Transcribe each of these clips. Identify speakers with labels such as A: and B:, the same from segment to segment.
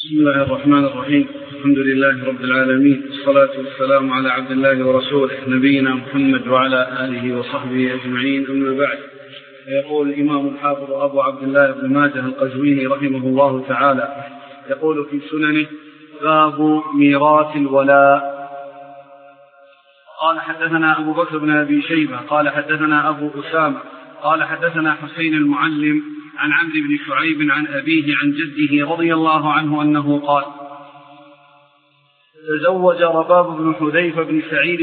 A: بسم الله الرحمن الرحيم. الحمد لله رب العالمين، والصلاة والسلام على عبد الله ورسوله نبينا محمد وعلى آله وصحبه أجمعين، أما بعد. يقول الإمام الحافظ أبو عبد الله بن ماجه القزويني رحمه الله تعالى، يقول في سننه: باب ميراث الولاء. قال حدثنا أبو بكر بن أبي شيبة قال حدثنا أبو أسامة قال حدثنا حسين المعلم عن عمرو بن شعيب عن أبيه عن جده رضي الله عنه أنه قال: تزوج رباب بن حذيفة بن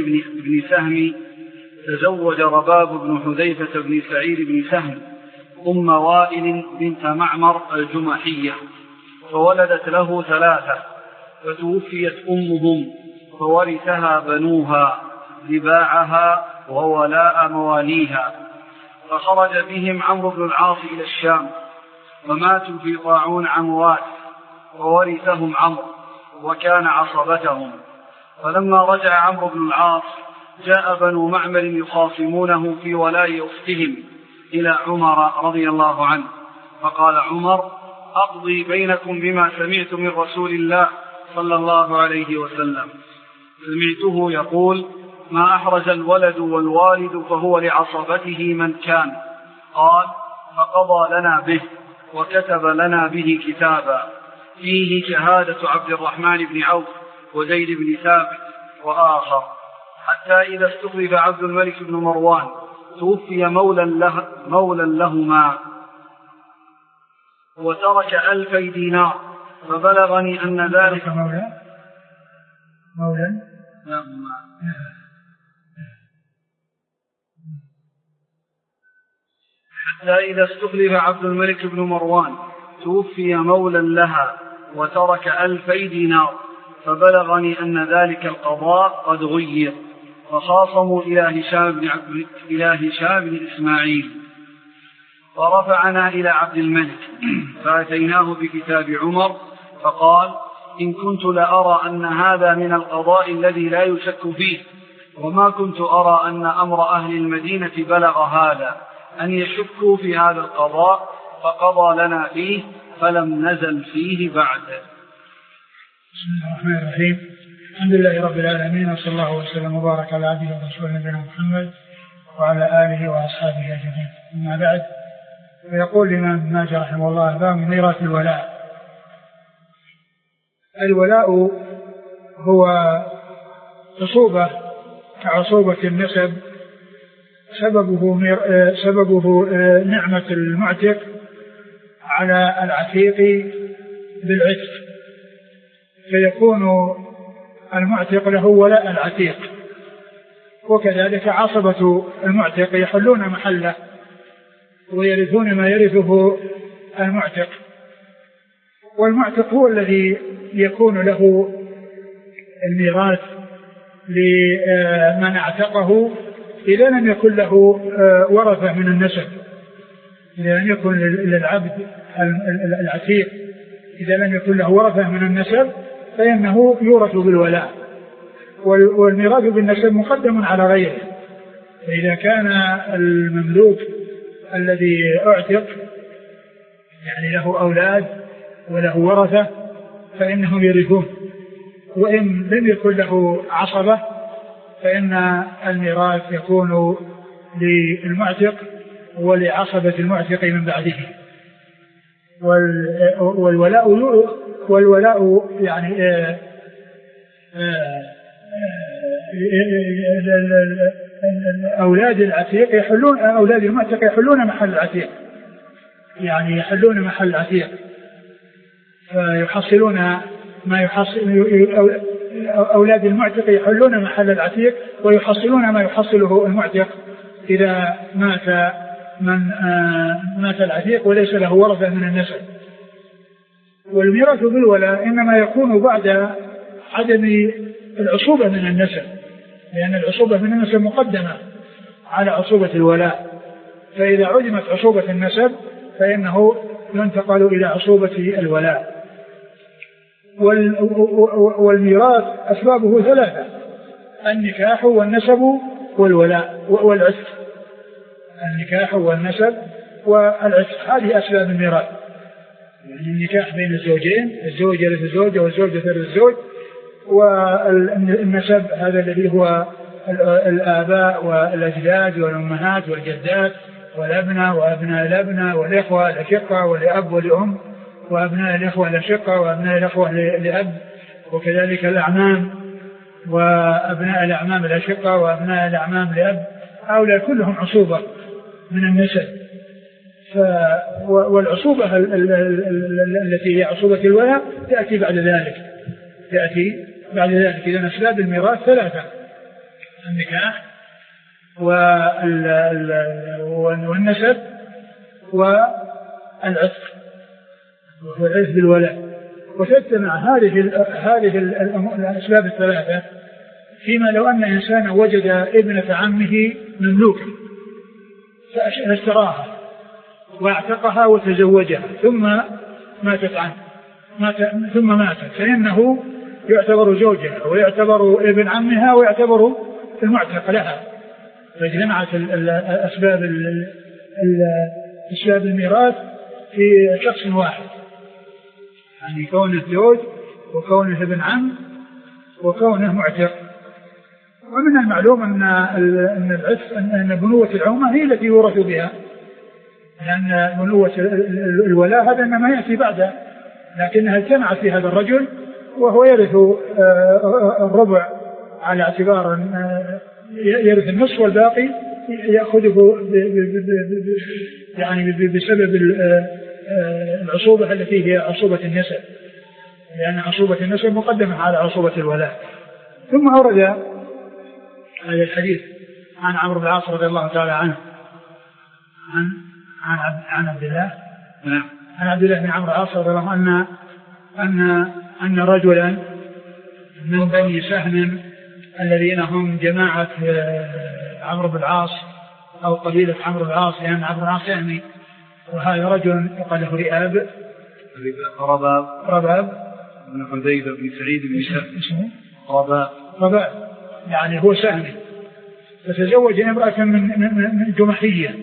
A: سعيد بن سهم أم وائل بنت معمر الجمحية، فولدت له 3، فتوفيت أمهم فورثها بنوها لباعها وولاء مواليها، فخرج بهم عمرو بن العاص إلى الشام، فماتوا في طاعون عموات، وورثهم عمرو وكان عصبتهم. فلما رجع عمرو بن العاص جاء بنو معمر يخاصمونه في ولاء أختهم إلى عمر رضي الله عنه، فقال عمر: أقضي بينكم بما سمعت من رسول الله صلى الله عليه وسلم. سمعته يقول: ما أحرز الولد والوالد فهو لعصبته من كان. قال: فقضى لنا به وكتب لنا به كتابا فيه شهادة عبد الرحمن بن عوف وزيد بن ثابت وآخر، حتى إذا استخلف عبد الملك بن مروان توفي مولى لهما وترك 2000 دينار، فبلغني أن ذلك مولى حتى إذا استخلف عبد الملك بن مروان توفي مولى لها وترك 2000 دينار، فبلغني أن ذلك القضاء قد غير، فخاصموا إلى هشام بن إسماعيل، فرفعنا إلى عبد الملك، فأتيناه بكتاب عمر، فقال: إن كنت لأرى أن هذا من القضاء الذي لا يشك فيه، وما كنت أرى أن أمر أهل المدينة بلغ هذا أن يشكوا في هذا القضاء، فقضى لنا فيه فلم نزل فيه بعد.
B: بسم الله الرحمن الرحيم. الحمد لله رب العالمين، وصلى الله وسلم وبارك على عبده ورسوله نبينا محمد وعلى آله وأصحابه أجمعين، أما بعد. ويقول الإمام ابن ماجه رحمه الله: باب ميراث الولاء. الولاء هو عصوبة كعصوبة النسب، سببه نعمة المعتق على العتيق بالعتق، فيكون المعتق له ولاء العتيق، وكذلك عصبة المعتق يحلون محله ويرثون ما يرثه المعتق، والمعتق هو الذي يكون له الميراث لمن اعتقه إذا لم يكن له ورثة من النسب. إذا لم يكن للعبد العتيق إذا لم يكن له ورثة من النسب فإنه يورث بالولاء، والميراث بالنسب مقدم على غيره. فإذا كان المملوك الذي اعتق يعني له أولاد وله ورثة فإنهم يرثون، وإن لم يكن له عصبة فإن الميراث يكون للمعتق ولعصبة المعتق من بعده. والولاء يعني أولاد العتيق يحلون، أولاد المعتق يحلون محل العتيق، يعني يحلون محل العتيق، فيحصلون ما يحصل. أولاد المعتق يحلون محل العتيق ويحصلون ما يحصله المعتق إذا مات العتيق وليس له ورثة من النسب. والميراث بالولاء إنما يكون بعد عدم العصوبة من النسب، لأن العصوبة من النسب مقدمة على عصوبة الولاء، فإذا عدمت عصوبة النسب فإنه ينتقل إلى عصوبة الولاء. والميراث أسبابه 3: النكاح والنسب والولاء والعتق. النكاح والنسب والعتق هذه أسباب الميراث. يعني النكاح بين الزوجين، الزوج يرث الزوجة والزوجة ترث الزوج. والنسب هذا الذي هو الآباء والأجداد والأمهات والجدات والأبناء وأبناء الأبناء والإخوة الأشقة والأب والأم وأبناء الإخوة الأشقة وأبناء الإخوة لأب، وكذلك الأعمام وأبناء الأعمام الأشقة وأبناء الأعمام لأب، هؤلاء كلهم عصوبة من النسب. والعصوبة التي هي عصوبة الولاء تأتي بعد ذلك، إذا أسباب الميراث ثلاثة: النكاح والنسب والعتق والعتق بالولاء. وتجتمع هذه الأسباب الثلاثة فيما لو أن إنسانا وجد ابنة عمه مملوكة فاشتراها واعتقها وتزوجها ثم ماتت عنه ثم ماتت، فإنه يعتبر زوجها ويعتبر ابن عمها ويعتبر المعتق لها. فاجتمعت أسباب الميراث في شخص واحد، يعني كونه زوج وكونه ابن عم وكونه معتق. ومن المعلوم أن بنوة العمة هي التي يورث بها، لأن بنوة الولاء هذا إنما يأتي بعده، لكنها اجتمعت في هذا الرجل وهو يرث الربع على اعتبار يرث النصف والباقي يأخذه يعني بسبب العصوبة التي هي عصوبة النسب، لأن عصوبة النسب مقدمة على عصوبة الولاء. ثم أورد هذا الحديث عن عمرو بن العاص رضي الله تعالى عنه عن عبد الله بن عمرو بن العاص رضي الله عنه أن رجلا من بني سهم الذين هم جماعة عمرو بن العاص أو قبيلة عمرو بن العاص، لأن يعني عمرو بن العاص سهمي، وهذا رجل يقال له رباب
A: بن حذيفة بن سعيد بن
B: اسمه
A: رباب
B: يعني هو سهمي، فتزوج امرأة من جمحية،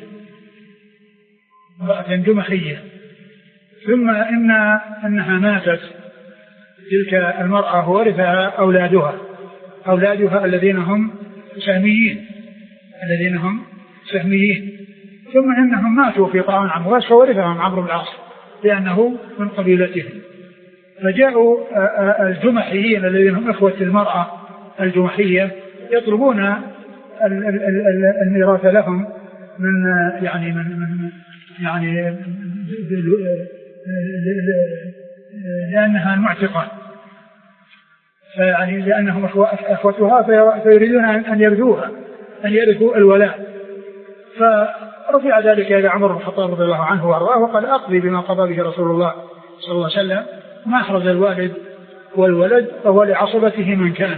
B: ثم إنها ماتت تلك المرأة وورثها أولادها الذين هم سهميين، ثم إنهم ماتوا في طاعون عمواس فورثهم عمرو بن العاص لأنه من قبيلتهم. فجاءوا الجمحيين الذين هم إخوة المرأة الجمحية يطلبون الميراث لهم لأنها المعتقة، فيعني لأنهم أخوتها فيريدون أن يرثوا الولاء. فرفع ذلك إلى عمر بن الخطاب رضي الله عنه وأرضاه وقال: أقضي بما قضى به رسول الله صلى الله عليه وسلم، ما أحرز الوالد والولد فهو لعصبته من كان.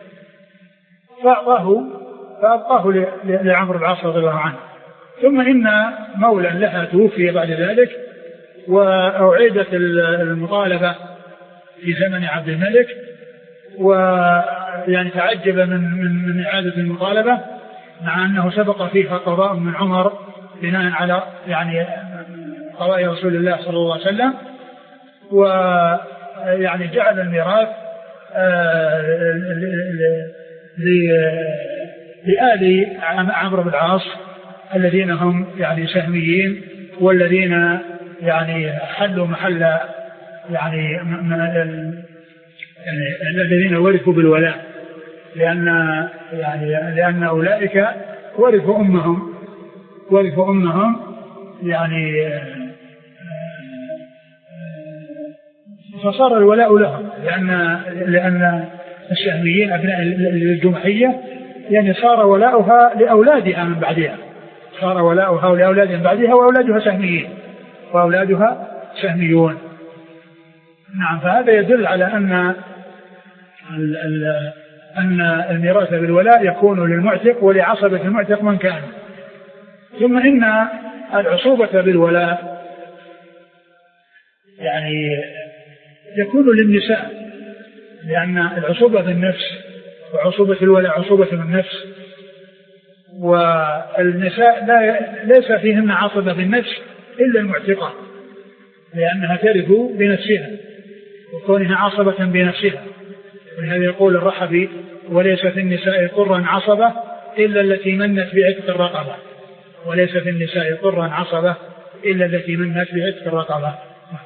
B: فأبقاه لعمرو بن العاص رضي الله عنه. ثم إن مولا لها توفي بعد ذلك، وأعيدت المطالبة في زمن عبد الملك، ويعني تعجب من إعادة المطالبة، مع أنه سبق فيها قضاء من عمر بناء على يعني قضاء رسول الله صلى الله عليه وسلم، ويعني جعل الميراث لآل عمرو بن العاص الذين هم يعني سهميين، والذين يعني حلوا محل يعني الذين ورثوا بالولاء، لأن أولئك ورثوا أمهم يعني فصار الولاء لهم، لأن السهميين أبناء الجمحية يعني صار ولاؤها لأولادها من بعدها، وأولادها سهميون. نعم، فهذا يدل على أن الميراث بالولاء يكون للمعتق ولعصبة المعتق من كان. ثم إن العصوبة بالولاء يعني يكون للنساء، لأن العصوبة بالنفس وعصوبة الولاء عصوبة بالنفس، والنساء ليس فيهن عصبة بالنفس إلا المعتقة، لأنها ترث بنفسها وكونها عصبة بنفسها. ولهذا يقول الرحبي: وليس في النساء طرا عصبة إلا التي منت بعتق الرقبة. وليس في النساء طرا عصبة إلا التي منت بعتق الرقبة.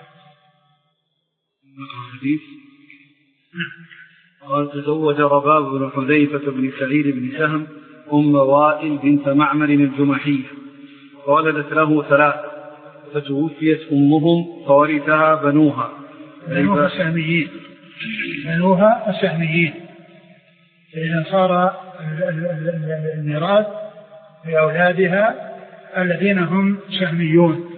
A: قال: تزوج رباب بن حذيفة بن سعيد بن سهم أم وائل بنت معمر الجمحية، فولدت له 3، فتوفيت أمهم فورثها بنوها.
B: بنوها السهميين. فإذا صار الميراث لأولادها الذين هم سهميون.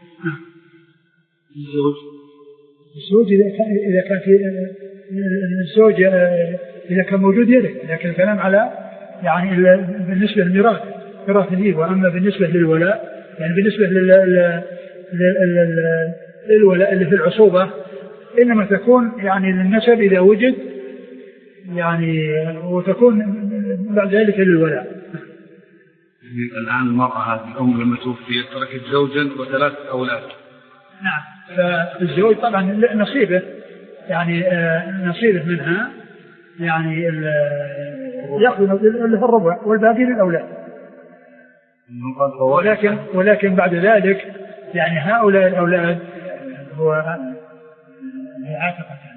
B: الزوج إذا كان في الزوج إذا كان موجود يرث، لكن الكلام على يعني بالنسبة للميراث ميراثه. وأما بالنسبة للولاء يعني بالنسبة للولاء اللي في العصوبة إنما تكون يعني للنسب إذا وجد يعني، وتكون بعد ذلك للولاء.
A: الآن المرأة هذه الأم لما توفيت تركت زوجا و3 أولاد.
B: نعم. فالزوج طبعا نصيبه يعني نصيبه منها يعني يأخذ الربع والباقي للأولاد. ولكن بعد ذلك يعني هؤلاء الأولاد هو عاتقة.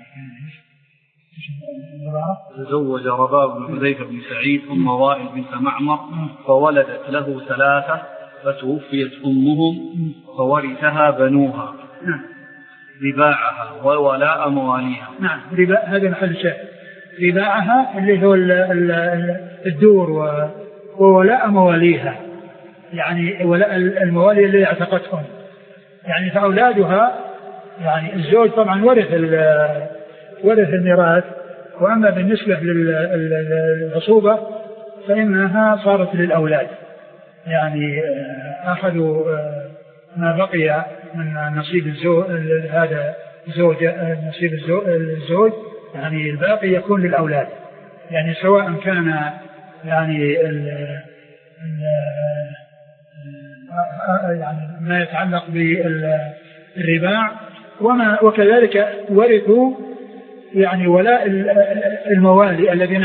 A: تزوج رباب بن حذيفة بن سعيد أم وائل بنت معمر، فولدت له 3، فتوفيت أمهم فورثها بنوها. رباعها وولاء مواليها.
B: نعم. هذا محل شاهد. رباعها اللي هو الدور، وولاء مواليها يعني ولاء الموالي اللي اعتقتهم يعني. فأولادها يعني الزوج طبعا ورث الميراث. وأما بالنسبة للعصوبة فإنها صارت للأولاد يعني أخذوا ما بقي من نصيب الزوج، هذا زوج نصيب الزوج يعني الباقي يكون للأولاد يعني، سواء كان يعني يعني ما يتعلق بالرباع، وكذلك ورثوا يعني ولاء الموالي الذين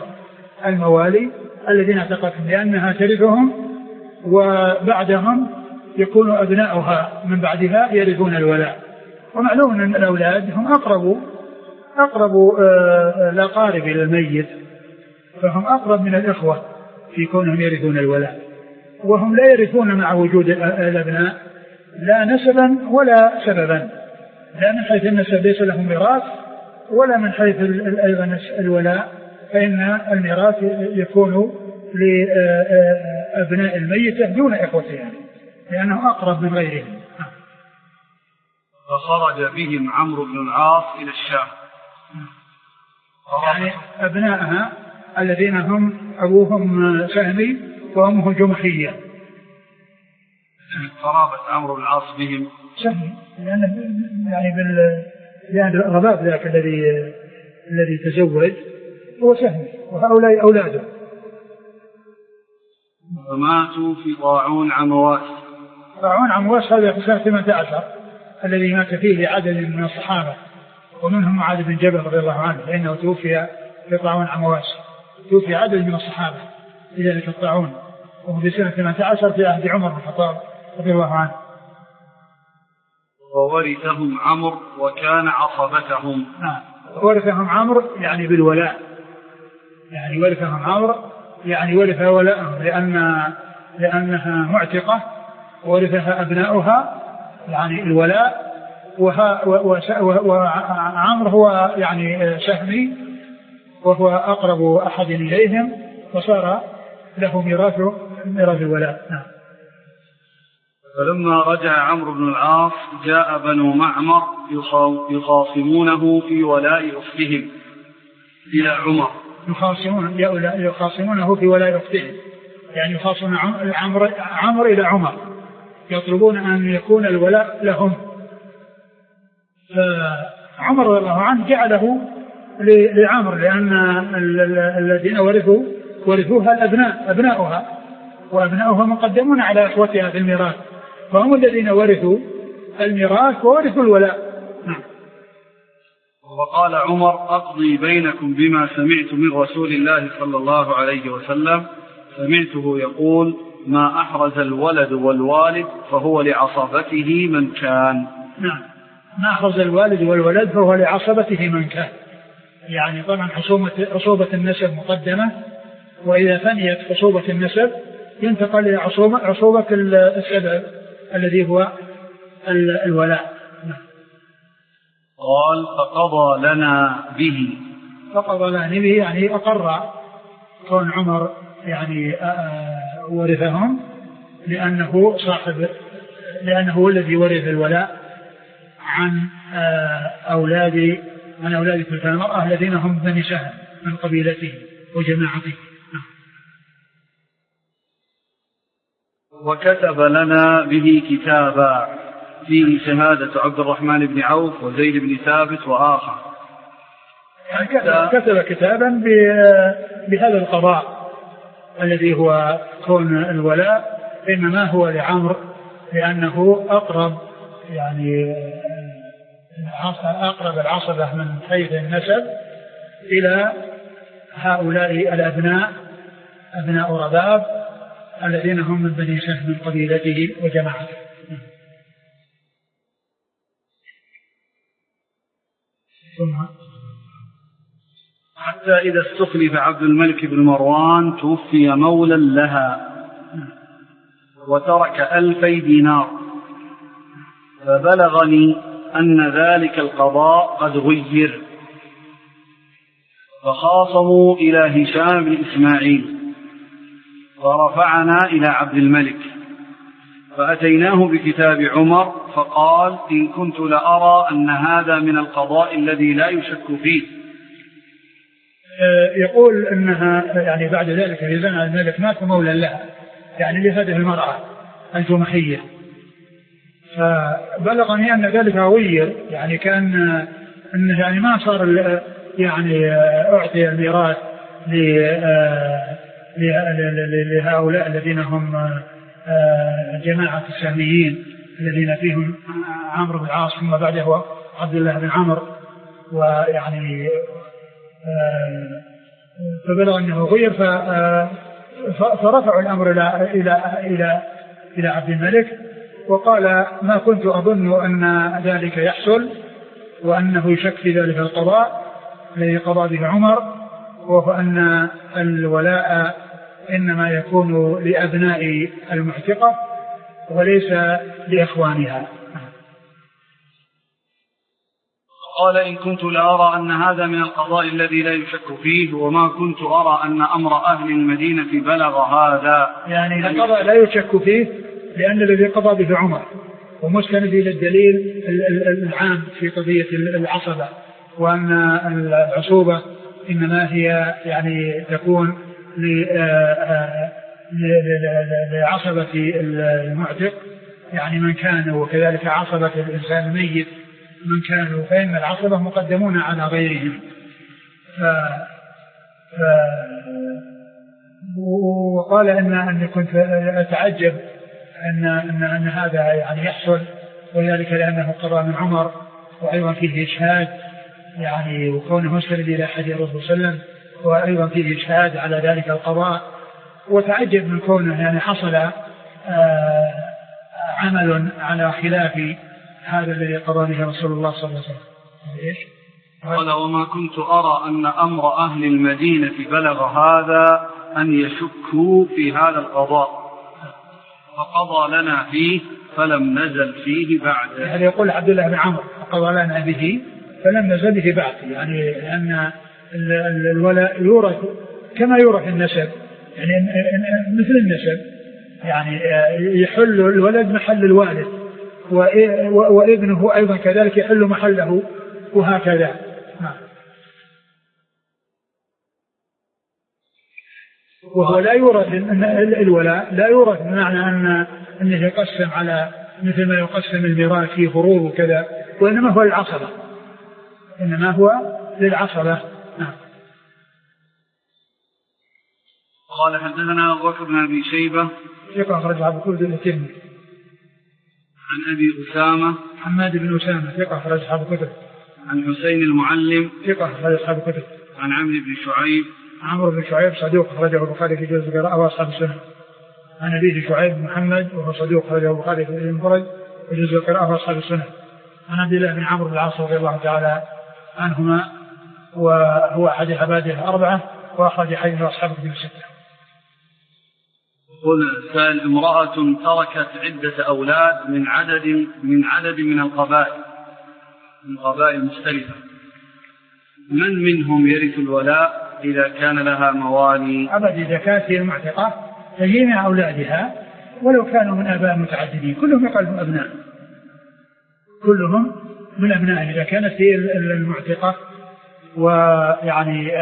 B: اعتقتهم، لأنها ترثهم وبعدهم يكون أبناؤها من بعدها يرثون الولاء. ومعلوم أن الأولاد هم أقرب الأقارب إلى الميت، فهم أقرب من الإخوة في كونهم يرثون الولاء، وهم لا يرثون مع وجود الأبناء لا نسبا ولا سببا، لا من حيث النسب ليس لهم ميراث، ولا من حيث أيضا الولاء، فإن الميراث يكون لأبناء الميت دون إخوتهم لأنه أقرب من غيرهم.
A: فخرج بهم عمرو بن العاص إلى الشام،
B: يعني أبنائها الذين هم أبوهم سهمي وأمه جمحية.
A: قرابة عمرو بن العاص بهم
B: سهمي يعني الرباب ذاك الذي تزوج هو سهمي، وهؤلاء أولاده.
A: فماتوا في طاعون عمواس.
B: طاعون عمواس هذا في سنة 18 الذي مات فيه عدد من الصحابة، ومنهم معاذ بن جبل رضي الله عنه، لأنه توفي في طاعون عمواس، توفي عدد من الصحابة في ذلك الطاعون، وهو في سنة 18 في عهد عمر بن الخطاب رضي الله عنه.
A: وورثهم عمرو وكان عصبتهم.
B: ورثهم عمرو يعني بالولاء، يعني ورثهم عمرو يعني ورث ولاءهم لأنها معتقة، ورثها أبناؤها يعني الولاء، وعمرو هو يعني سهمي وهو أقرب أحد إليهم، فصار له ميراث الولاء.
A: فلما رجع عمرو بن العاص جاء بنو معمر يخاصمونه في ولاء أختهم إلى عمر.
B: يخاصمونه في ولاء أختهم، يعني يخاصمون عمرو إلى عمر، يطلبون أن يكون الولاء لهم. فعمر رضي الله عنه جعله لعمر، لأن الذين ورثوها أبناؤها، وأبناؤها مقدمون على أخوتها في الميراث، فهم الذين ورثوا الميراث وورثوا الولاء. نعم.
A: وقال عمر أقضي بينكم بما سمعت من رسول الله صلى الله عليه وسلم، سمعته يقول ما أحرز الولد والوالد فهو لعصبته من كان.
B: نعم، ما أحرز الوالد والولد فهو لعصبته من كان، يعني طبعا عصوبة النسب مقدمة، وإذا فنيت عصوبة النسب ينتقل إلى عصوبة السبب الذي هو الولاء.
A: قال فقضى لنا به.
B: فقضى لنا به يعني أقر كون عمر يعني ورثهم، لأنه هو الذي ورث الولاء عن أولاد تلك المرأة الذين هم بني سهم من قبيلته وجماعته.
A: وكتب لنا به كتابا فيه شهادة عبد الرحمن بن عوف وزيد بن ثابت وآخر.
B: كتب كتابا بهذا القضاء الذي هو كون الولاء إنما هو لعمر، لأنه أقرب يعني أقرب العصبة من حيث النسب إلى هؤلاء الأبناء أبناء رباب الذين هم من بني سهم من قبيلته وجماعته.
A: حتى إذا استخلف عبد الملك بن مروان توفي مولا لها وترك 2000 دينار، فبلغني أن ذلك القضاء قد غير، فخاصموا إلى هشام بن إسماعيل، فرفعنا إلى عبد الملك، فأتيناه بكتاب عمر فقال إن كنت لأرى أن هذا من القضاء الذي لا يشك فيه.
B: يقول أنها يعني بعد ذلك في زمن الملك مات مولا لها، يعني لهذه المرأة الجمحية، فبلغني أن ذلك غير، يعني كان أنه يعني ما صار يعني أعطي الميراث لهؤلاء الذين هم جماعة السهميين الذين فيهم عمرو بن العاص ثم بعده عبد الله بن عمرو، ويعني فبلغ أنه غير، فرفعوا الأمر إلى عبد الملك، وقال ما كنت أظن أن ذلك يحصل وأنه يشك في ذلك القضاء الذي قضى به عمر، وهو أن الولاء إنما يكون لأبناء المعتقة وليس لإخوانها.
A: قال إن كنت لأرى أن هذا من القضاء الذي لا يشك فيه، وما كنت أرى أن أمر أهل المدينة بلغ هذا.
B: يعني القضاء لا يشك فيه لأن الذي قضى به عمر، ومستند إلى الدليل العام في قضية العصبة، وأن العصوبة إنما هي يعني تكون لعصبة المعتق يعني من كان، وكذلك عصبة الإنسان الميت من كانوا، فإن العصبة مقدمون على غيرهم. وقال أني كنت أتعجب أن هذا يعني يحصل، وذلك لأنه قضى من عمر، وأيضا فيه إشهاد يعني، وكونه مسند إلى حديث الرسول صلى الله عليه وسلم، وأيضا فيه إشهاد على ذلك القضاء، وتعجب من كونه يعني حصل عمل على خلاف هذا الذي قضى به رسول الله صلى الله عليه وسلم.
A: قال وما كنت أرى أن أمر أهل المدينة بلغ هذا أن يشكوا في هذا القضاء، فقضى لنا فيه فلم نزل فيه بعد.
B: يعني يقول عبد الله بن عمرو قضى لنا به فلم نزل به بعد، يعني لأن الولاء يورث كما يورث النسب، يعني مثل النسب، يعني يحل الولد محل الوالد، وابنه أيضا كذلك يحل محله، وهكذا. وهو لا يورث الولاء، لا يورث بمعنى أنه يقسم على مثل ما يقسم الميراث في فروض وكذا، وإنما هو للعصبة، إنما هو للعصبة.
A: قال حدثنا أبو بكر بن أبي شيبة
B: ثقة أخرج أبو داود الترمذي
A: عن أبي أسامة
B: حماد بن أسامة ثقة أخرج أصحاب الكتب.
A: عن حسين المعلم
B: ثقة أخرج أصحاب الكتب.
A: عن عمرو بن شعيب
B: صدوق أخرجه البخاري في جزء القراءة وأصحاب السنة. عن أبيه شعيب محمد وهو صدوق أخرجه البخاري في المفرد وجزء القراءة وأصحاب السنة. عن عبد الله بن عمرو بن العاص رضي الله تعالى عنهما وهو أحد عباده الأربعة وأخرج حديث أصحاب الكتب الستة.
A: قل سأل امرأة تركت عدة أولاد من عدد من القبائل من قبائل مختلفة، من منهم يرث الولاء إذا كان لها موالي؟
B: أبدا، إذا كانت هي المعتقة فهي من أولادها ولو كانوا من آباء متعددين كلهم يقلهم أبناء، كلهم من أبناء إذا كانت هي المعتقة ويعني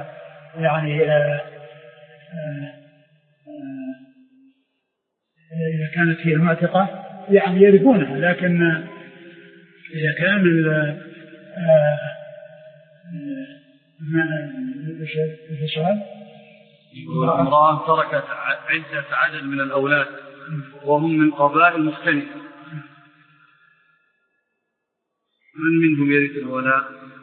B: إذا كانت هي المعتقة يعني يرثونها، لكن إذا كان
A: امرأة تركت عدد من الأولاد وهم من قبائل مختلفة، من منهم يرث الولاء؟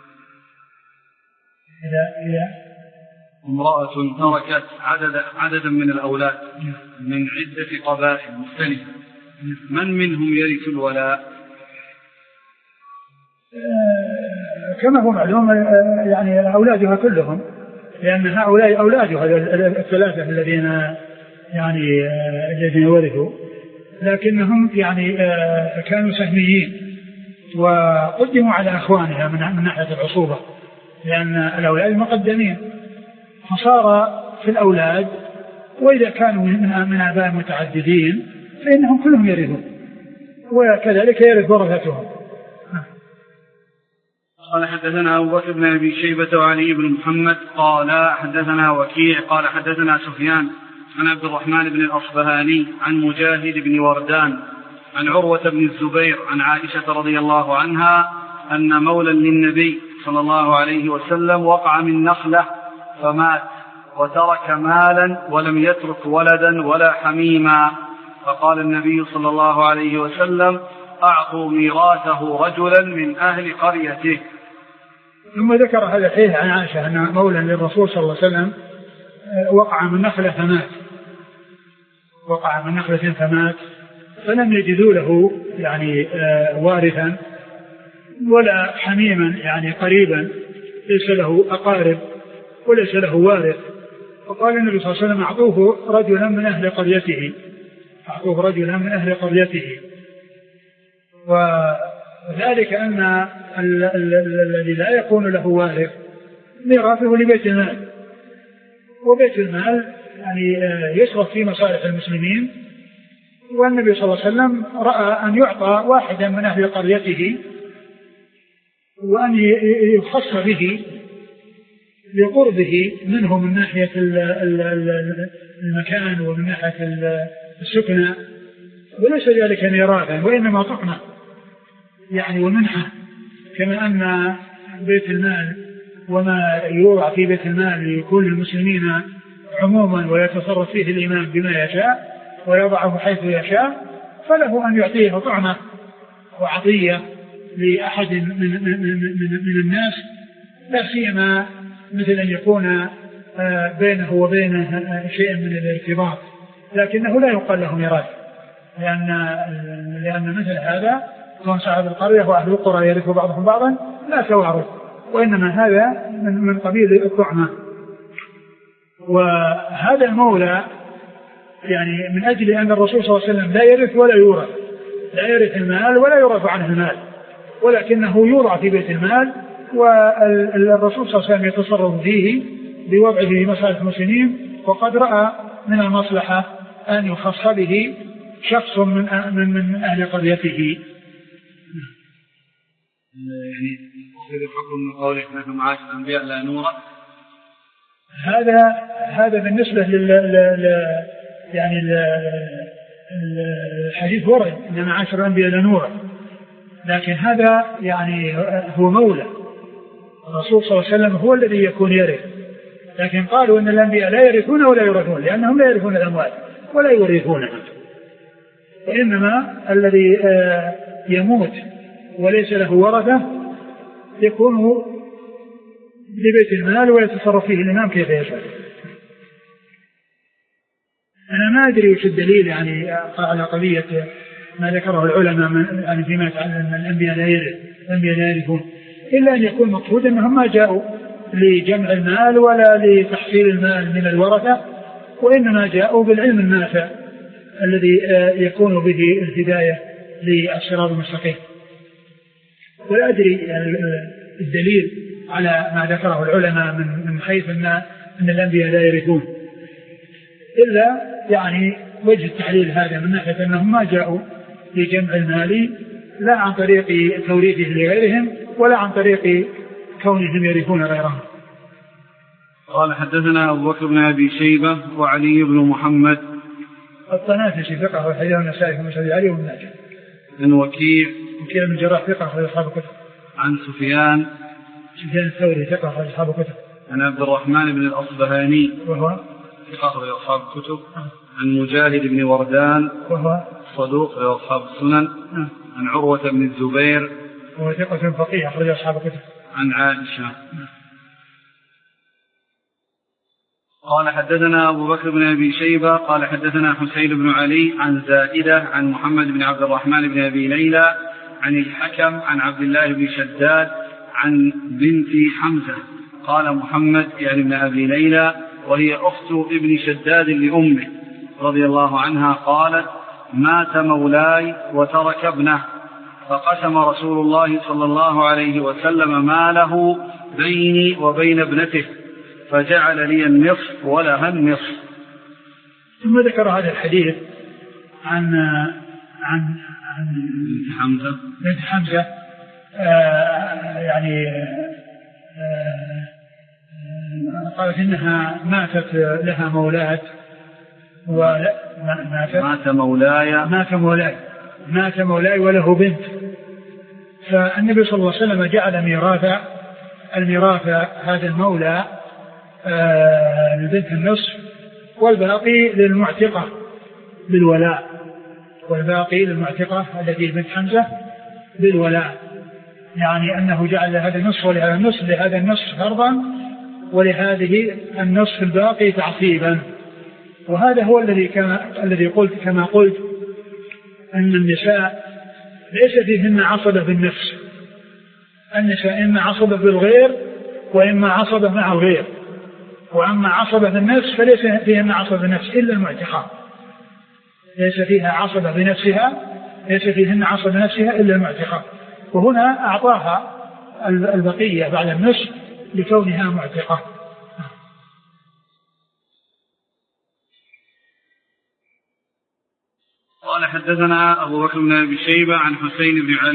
A: امرأة تركت عددا من الأولاد من عدة قبائل مختلفة، من منهم يرث الولاء؟
B: كما هو معلوم يعني أولادها كلهم، لأن هؤلاء أولادها الثلاثة الذين ورثوا، لكنهم يعني كانوا سهميين وقدموا على أخوانها من ناحية العصوبة، لأن الأولاد مقدمين، فصار في الأولاد وإذا كانوا من آباء متعددين فإنهم كلهم يرثون وكذلك يرث ورثتهم.
A: قال حدثنا أبو بكر بن أبي شيبة وعلي بن محمد قال حدثنا وكيع قال حدثنا سفيان عن عبد الرحمن بن الأصبهاني عن مجاهد بن وردان عن عروة بن الزبير عن عائشة رضي الله عنها أن مولا للنبي صلى الله عليه وسلم وقع من نخلة فمات وترك مالا ولم يترك ولدا ولا حميما، فقال النبي صلى الله عليه وسلم أعطوا ميراثه رجلا من أهل قريته.
B: ثم ذكر هذا الحديث عن عائشة أن مولا للرسول صلى الله عليه وسلم وقع من نخلة فمات فلم يجدوا له يعني وارثا ولا حميما يعني قريبا، ليس له أقارب وليس له وارث، فقال النبي صلى الله عليه وسلم أعطوه رجلا من أهل قريته. وذلك أن الذي لا يكون له وارث ميراثه لبيت المال، وبيت المال يعني يصرف في مصالح المسلمين، والنبي صلى الله عليه وسلم رأى أن يعطى واحدا من أهل قريته وأن يخص به لقربه منه من ناحية المكان ومن ناحية السكنة، وليس ذلك ميراثا وإنما طعمة يعني ومنحة، كما أن بيت المال وما يوضع في بيت المال يكون للمسلمين عموما ويتصرف فيه الإمام بما يشاء ويضعه حيث يشاء، فله أن يعطيه طعمة وعطية لأحد من الناس، لا سيما مثل أن يكون بينه وبينه شيء من الارتباط، لكنه لا يقال له ميراث، لأن مثل هذا كون صاحب القرية وأهل القرى يرثوا بعضهم بعضا لا توارث، وإنما هذا من قبيل الطعمة. وهذا المولى يعني من أجل أن الرسول صلى الله عليه وسلم لا يرث ولا يورث، لا يرث المال ولا يورث عنه المال، ولكنه يوضع في بيت المال، والرسول صلى الله عليه وسلم يتصرف فيه بوضعه في مصالح المسلمين، وقد رأى من المصلحة أن يخص به شخص من أهل قريته.
A: يعني الحكم من قوله نحن معاشر الأنبياء لا نورث،
B: هذا بالنسبة يعني الحديث ورد إن معاشر الأنبياء لا نورث، لكن هذا يعني هو مولى الرسول صلى الله عليه وسلم، هو الذي يكون يرث، لكن قالوا إن الأنبياء لا يرثون ولا يورثون، لأنهم لا يرثون الأموال ولا يورثونها، وإنما الذي يموت وليس له ورثة يكون لبيت المال ويتصرف فيه الإمام كيف يشاء. أنا ما أدري وش الدليل يعني على قضية ما ذكره العلماء يعني فيما يتعلم الأنبياء لا يرثون، إلا أن يكون مقصود أنهم ما جاءوا لجمع المال ولا لتحصيل المال من الورثة، وإنما جاءوا بالعلم النافع الذي يكون به الهداية للصراط المستقيم. ولا أدري الدليل على ما ذكره العلماء من حيث أن الأنبياء لا يرثون، إلا يعني وجه التحليل هذا من ناحية أنهم ما جاءوا لجمع المال لا عن طريق توريثه لغيرهم ولا عن طريق كونهم يرثون غيرهم.
A: قال حدثنا أبو بكر بن أبي شيبة وعلي بن محمد
B: الطنافسي ثقة والحديث النسائي في مسند علي وابن ماجه.
A: عن وكيع
B: بن الجراح ثقة أخرج أصحاب الكتب.
A: عن سفيان
B: الثوري ثقة أخرج أصحاب الكتب.
A: عن عبد الرحمن بن الأصبهاني
B: وهو
A: ثقة أخرج أصحاب الكتب. عن مجاهد بن وردان
B: وهو
A: صدوق أصحاب السنن. عن عروة بن الزبير
B: وهو ثقة فقيه أخرج أصحاب الكتب.
A: عن عائشة. قال حدثنا أبو بكر بن أبي شيبة قال حدثنا حسين بن علي عن زائدة عن محمد بن عبد الرحمن بن أبي ليلى عن الحكم عن عبد الله بن شداد عن بنت حمزة. قال محمد يعني ابن أبي ليلى وهي أخت ابن شداد لأمه رضي الله عنها قالت مات مولاي وترك ابنه فقسم رسول الله صلى الله عليه وسلم ماله بيني وبين ابنته فجعل لي النصف ولها النصف.
B: ثم ذكر هذا الحديث عن بنت حمزة يعني قالت إنها ماتت لها مولاة مات مولاي وله بنت، فالنبي صلى الله عليه وسلم جعل الميراث هذا المولى لبنت النصف والباقي للمعتقة بالولاء، التي بنت حمزة بالولاء، يعني أنه جعل هذا النصف ولهذا النصف، لهذا النصف فرضا ولهذه النصف الباقي تعصيبا. وهذا هو الذي قلت كما قلت أن النساء ليس فيهن عصبة بالنفس، النساء إما عصبة بالغير وإما عصبة مع الغير، وأما عصبة بالنفس فليس فيهن عصبة بالنفس إلا المعتقة، ليس فيهن عصبة بنفسها إلا المعتقة، وهنا أعطاها البقية بعد النصف لكونها معتقة.
A: قال حدثنا أبو بكر بن أبي شيبة عن حسين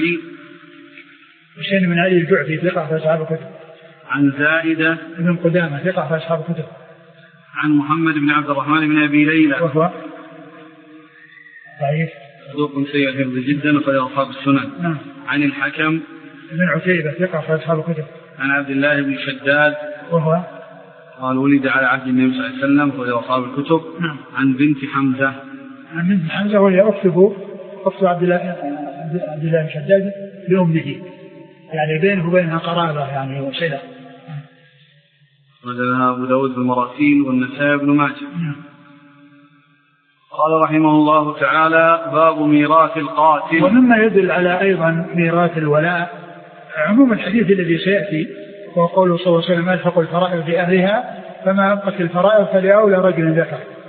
A: بن علي
B: الجعفي ثقة في أصحاب الكتب.
A: عن زائدة
B: بن قدامة ثقة في أصحاب الكتب.
A: عن محمد بن عبد الرحمن بن أبي ليلى
B: وهو ضعيف
A: صدوق سيء الحفظ جدا وقد أصحاب السنن. عن الحكم
B: بن عتيبة ثقة في أصحاب الكتب.
A: عن عبد الله بن شداد
B: وهو
A: قال ولد على عهد النبي صلى الله عليه وسلم وقد أصحاب الكتب. عن بنت حمزة
B: وهي أخت عبد الله بن شداد لأمه، يعني بينه وبينها قرابة يعني وصلة.
A: وجدها أبو داود بالمراسيل والنسائي بن ماجه. قال رحمه الله تعالى باب ميراث القاتل.
B: ومما يدل على أيضا ميراث الولاء عموم الحديث الذي سيأتي، وقوله صلى الله عليه وسلم ألحق الفرائض بأهلها فما أبقت الفرائض فلأولى رجل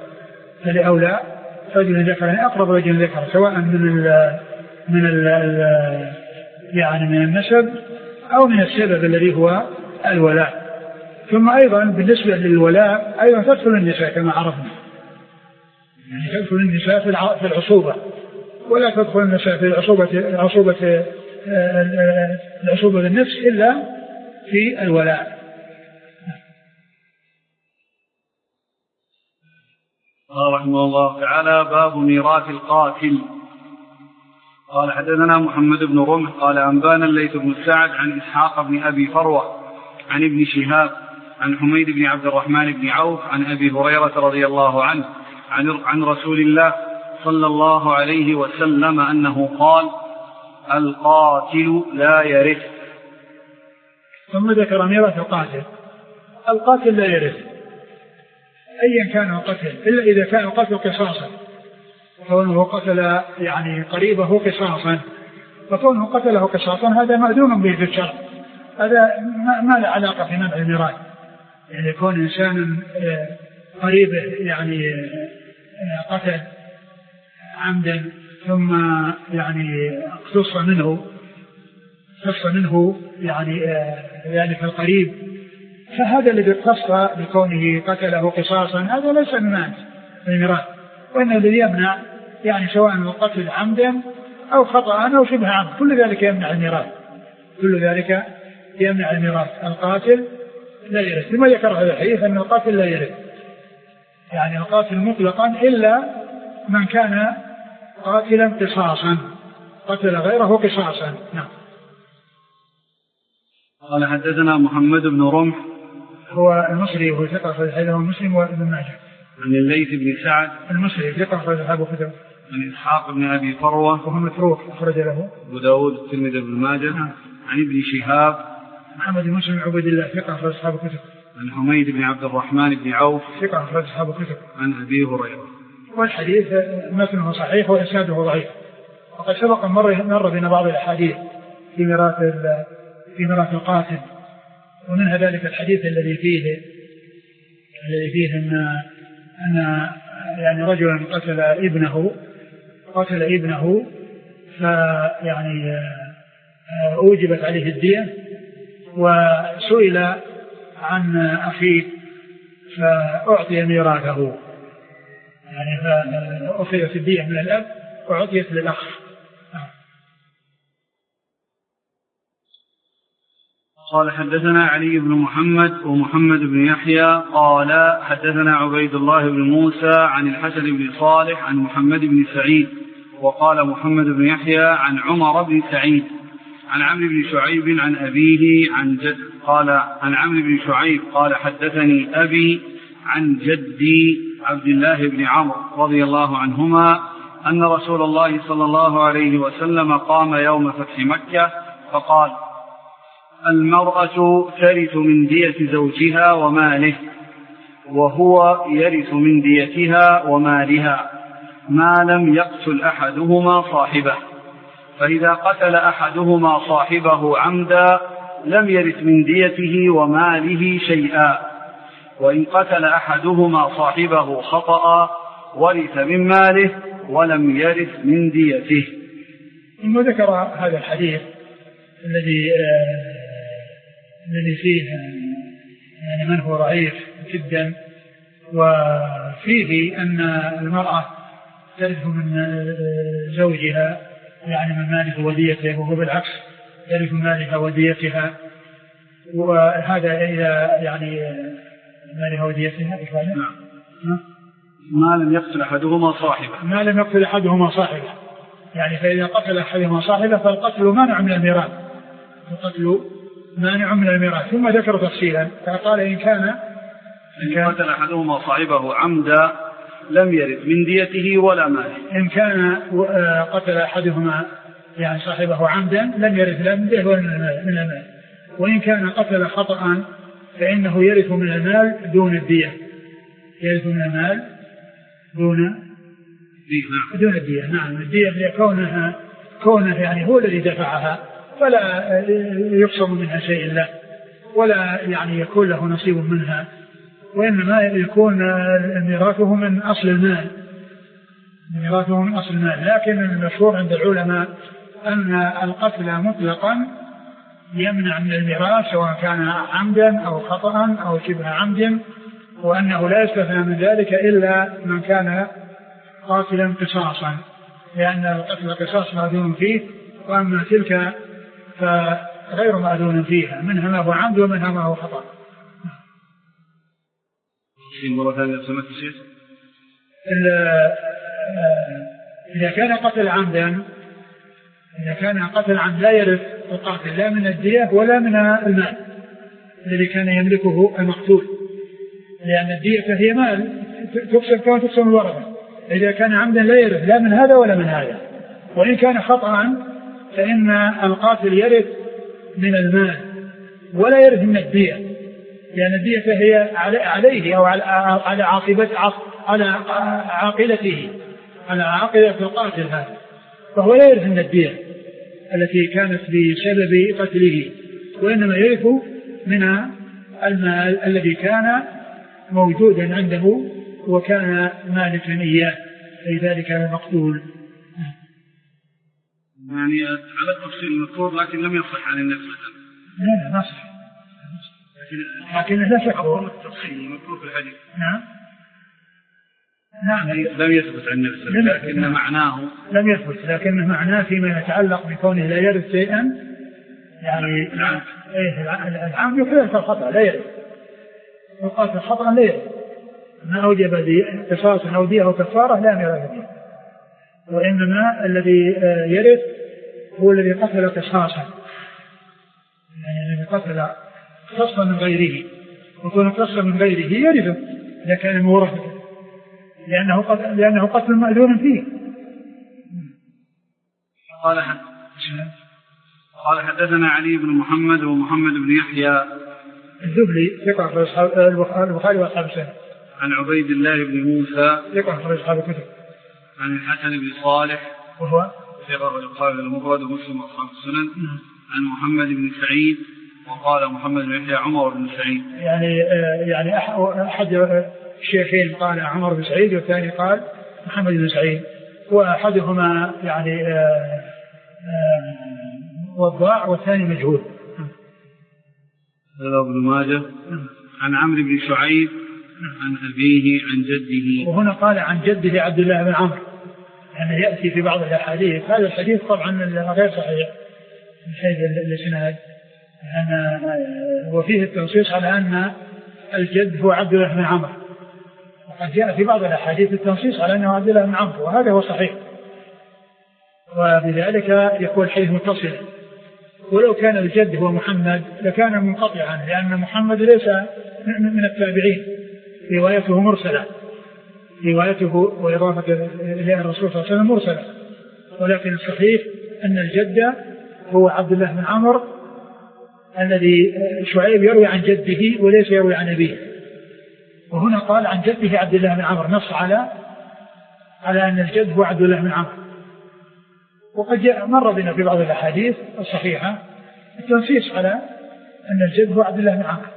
B: ذكر يعني أقرب رجل ذكر، سواء من النسب أو من السبب الذي هو الولاء. ثم أيضا بالنسبة للولاء أيضا تدخل النساء كما عرفنا، يعني تدخل النساء في العصوبة، ولا تدخل النساء في العصوبة بالنفس إلا في الولاء.
A: قال رحمه الله تعالى باب ميراث القاتل. قال حدثنا محمد بن رمح قال أنبانا الليث بن سعد عن إسحاق بن أبي فروة عن ابن شهاب عن حميد بن عبد الرحمن بن عوف عن أبي هريرة رضي الله عنه عن رسول الله صلى الله عليه وسلم أنه قال: القاتل لا يرث.
B: ثم ذكر ميراث القاتل. القاتل لا يرث أيا كان القتل، إلا إذا كان القتل قصاصا، كونه قتل يعني قريبه قصاصا، فكونه قتله قصاصا هذا مأذون به في الشرع، هذا ما له علاقة في منع الميراث. يعني يكون إنسان قريبه يعني قتل عمدا ثم يعني اقتص منه يعني ذلك القريب، فهذا الذي اقتص بكونه قتله قصاصا هذا ليس من الميراث، وإن الذي يمنع يعني سواء القتل عمدا أو خطأ أو شبه عمد كل ذلك يمنع الميراث. القاتل لا يرث. ثم ذكر هذا الحديث أن القاتل لا يرث، يعني القاتل مطلقا إلا من كان قاتلا قصاصا، قتل غيره قصاصا. نعم.
A: قال: حدثنا محمد بن رمح
B: هو المصري وهو ثقة أخرج حديثه مسلم وابن ماجه.
A: عن الليث بن سعد
B: المصري ثقة أخرج أصحابه كتب.
A: عن إسحاق بن أبي فروة
B: وهو متروك أخرج له
A: أبو داود الترمذي بن ماجه.
B: نعم.
A: عن ابن شهاب
B: محمد بن مسلم عبد الله ثقة أخرج أصحابه كتب.
A: عن حميد بن عبد الرحمن بن عوف
B: ثقة أخرج أصحابه كتب.
A: عن أبي هريرة.
B: والحديث متنه صحيح وإسناده ضعيف، وقد سبق مر بنا بعض الأحاديث في ميراث القاتل، ومنها ذلك الحديث الذي فيه أن يعني رجلا قتل ابنه فيعني أوجبت عليه الدية، وسئل عن أخيه فأعطي ميراثه، يعني فأخذت الدية من الأب وأعطيت للأخ.
A: قال: حدثنا علي بن محمد ومحمد بن يحيى قال: حدثنا عبيد الله بن موسى عن الحسن بن صالح عن محمد بن سعيد، وقال محمد بن يحيى عن عمر بن سعيد عن عمرو بن شعيب عن أبيه عن جد قال: عن عمرو بن شعيب قال: حدثني أبي عن جدي عبد الله بن عمرو رضي الله عنهما أن رسول الله صلى الله عليه وسلم قام يوم فتح مكة فقال: المرأة ترث من دية زوجها وماله، وهو يرث من ديتها ومالها ما لم يقتل أحدهما صاحبه، فإذا قتل أحدهما صاحبه عمدا لم يرث من ديته وماله شيئا، وإن قتل أحدهما صاحبه خطأ ورث من ماله ولم يرث من ديته.
B: ثم ذكر هذا الحديث الذي فيه يعني من هو ضعيف جدا، وفيه أن المرأة ترث من زوجها يعني من ماله وديته، وهو بالعكس ترث من مالها وديتها، وهذا إذا يعني مالها وديتها
A: ما لم يقتل أحدهما صاحبه،
B: يعني فإذا قتل أحدهما صاحبه فالقتل مانع من الميراث. ثم ذكر تفصيلا فقال: إن كان
A: قتل أحدهما صاحبه عمدا لم يرث من ديته ولا ماله.
B: إن كان قتل أحدهما يعني صاحبه عمدا لم يرث لا من ديته ولا من المال، وإن كان قتل خطأ فإنه يرث من المال دون الدية، يرث من المال دون الدية. نعم، الدية كونها يعني هو الذي دفعها فلا يقسم منها شيء له ولا يعني يكون له نصيب منها، وإنما يكون ميراثه من أصل المال، لكن المشهور عند العلماء أن القتل مطلقا يمنع من الميراث سواء كان عمدا أو خطأ أو شبه عمد، وأنه لا يستثنى من ذلك إلا من كان قاتلا قصاصا، لأن القتل قصاص مأذون فيه، وأما تلك فغير مأذون فيها، منها ما هو عمد ومنها ما هو خطأ.
A: مرة ثانية سمعت الشيخ؟
B: إذا كان قتل عمدا لا يرث القاتل لا من الدية ولا من المال الذي كان يملكه المقتول، لأن الدية هي مال تقسم كما تقسم الورثة، إذا كان عمدا لا يرث لا من هذا ولا من هذا. وإن كان خطأ فإن القاتل يرث من المال ولا يرث من الدية، لأن الدية فهي عليه أو على عاقلته، على عاقلة القاتل هذا، فهو لا يرث من الدية التي كانت بسبب قتله، وإنما يرث من المال الذي كان موجودا عنده وكان مالكا إياه، أي ذلك المقتول.
A: يعني على التفصيل المذكور لكن لم يصح عن النبي صلى الله عليه وسلم.
B: لا ما صح، لكن لا شك
A: التفصيل المذكور في الحديث.
B: نعم
A: لم يثبت عن النبي صلى الله عليه وسلم، لكن معناه
B: لم يثبت، لكن معناه فيما يتعلق بكونه لا يرث شيئا، يعني العام يخالف الخطأ لا يرث، وقاتل خطأ لا يرث، ما أوجب قصاص أو دية أو كفارة لا يرث به، وإنما الذي يرث هو الذي قتل قصاصا، يعني الذي قتل قصا من غيره، وكون قصا من غيره يرثه إذا كان مورثا، لأنه قتل مأذون فيه.
A: قال حدثنا علي بن محمد ومحمد بن يحيى
B: الذبلي ثقة في البخاري وأصحاب السنة.
A: عن عبيد الله بن موسى
B: ثقة في أصحاب الكتب.
A: عن الحسن بن صالح
B: وهو
A: ثقة في البخاري المفرد ومسلم وأصحاب السنن. عن محمد بن سعيد، وقال محمد بن يحيى عمر بن سعيد،
B: يعني أحد الشيخين قال عمر بن سعيد والثاني قال محمد بن سعيد، وأحدهما يعني وضاع والثاني مجهول.
A: هذا ابن ماجه. عن عمرو بن شعيب عن أبيه عن جده،
B: وهنا قال عن جده عبد الله بن عمرو، يعني يأتي في بعض الأحاديث هذا الحديث طبعا غير صحيح من حيث الإسناد، وفيه التنصيص على أن الجد هو عبد الله بن عمرو، وقد جاء في بعض الأحاديث التنصيص على أنه عبد الله بن عمرو، وهذا هو صحيح، وبذلك يكون الحديث متصلا. ولو كان الجد هو محمد لكان منقطعا، لأن محمد ليس من التابعين، روايته مرسلة، روايته وإضافة إلى الرسول صلى الله عليه وسلم مرسلة، ولكن الصحيح أن الجد هو عبد الله بن عمرو الذي شعيب يروي عن جده وليس يروي عن أبيه، وهنا قال عن جده عبد الله بن عمرو، نص على أن الجد هو عبد الله بن عمرو. وقد مر بنا في بعض الأحاديث الصحيحة التنصيص على أن الجد هو عبد الله بن عمرو.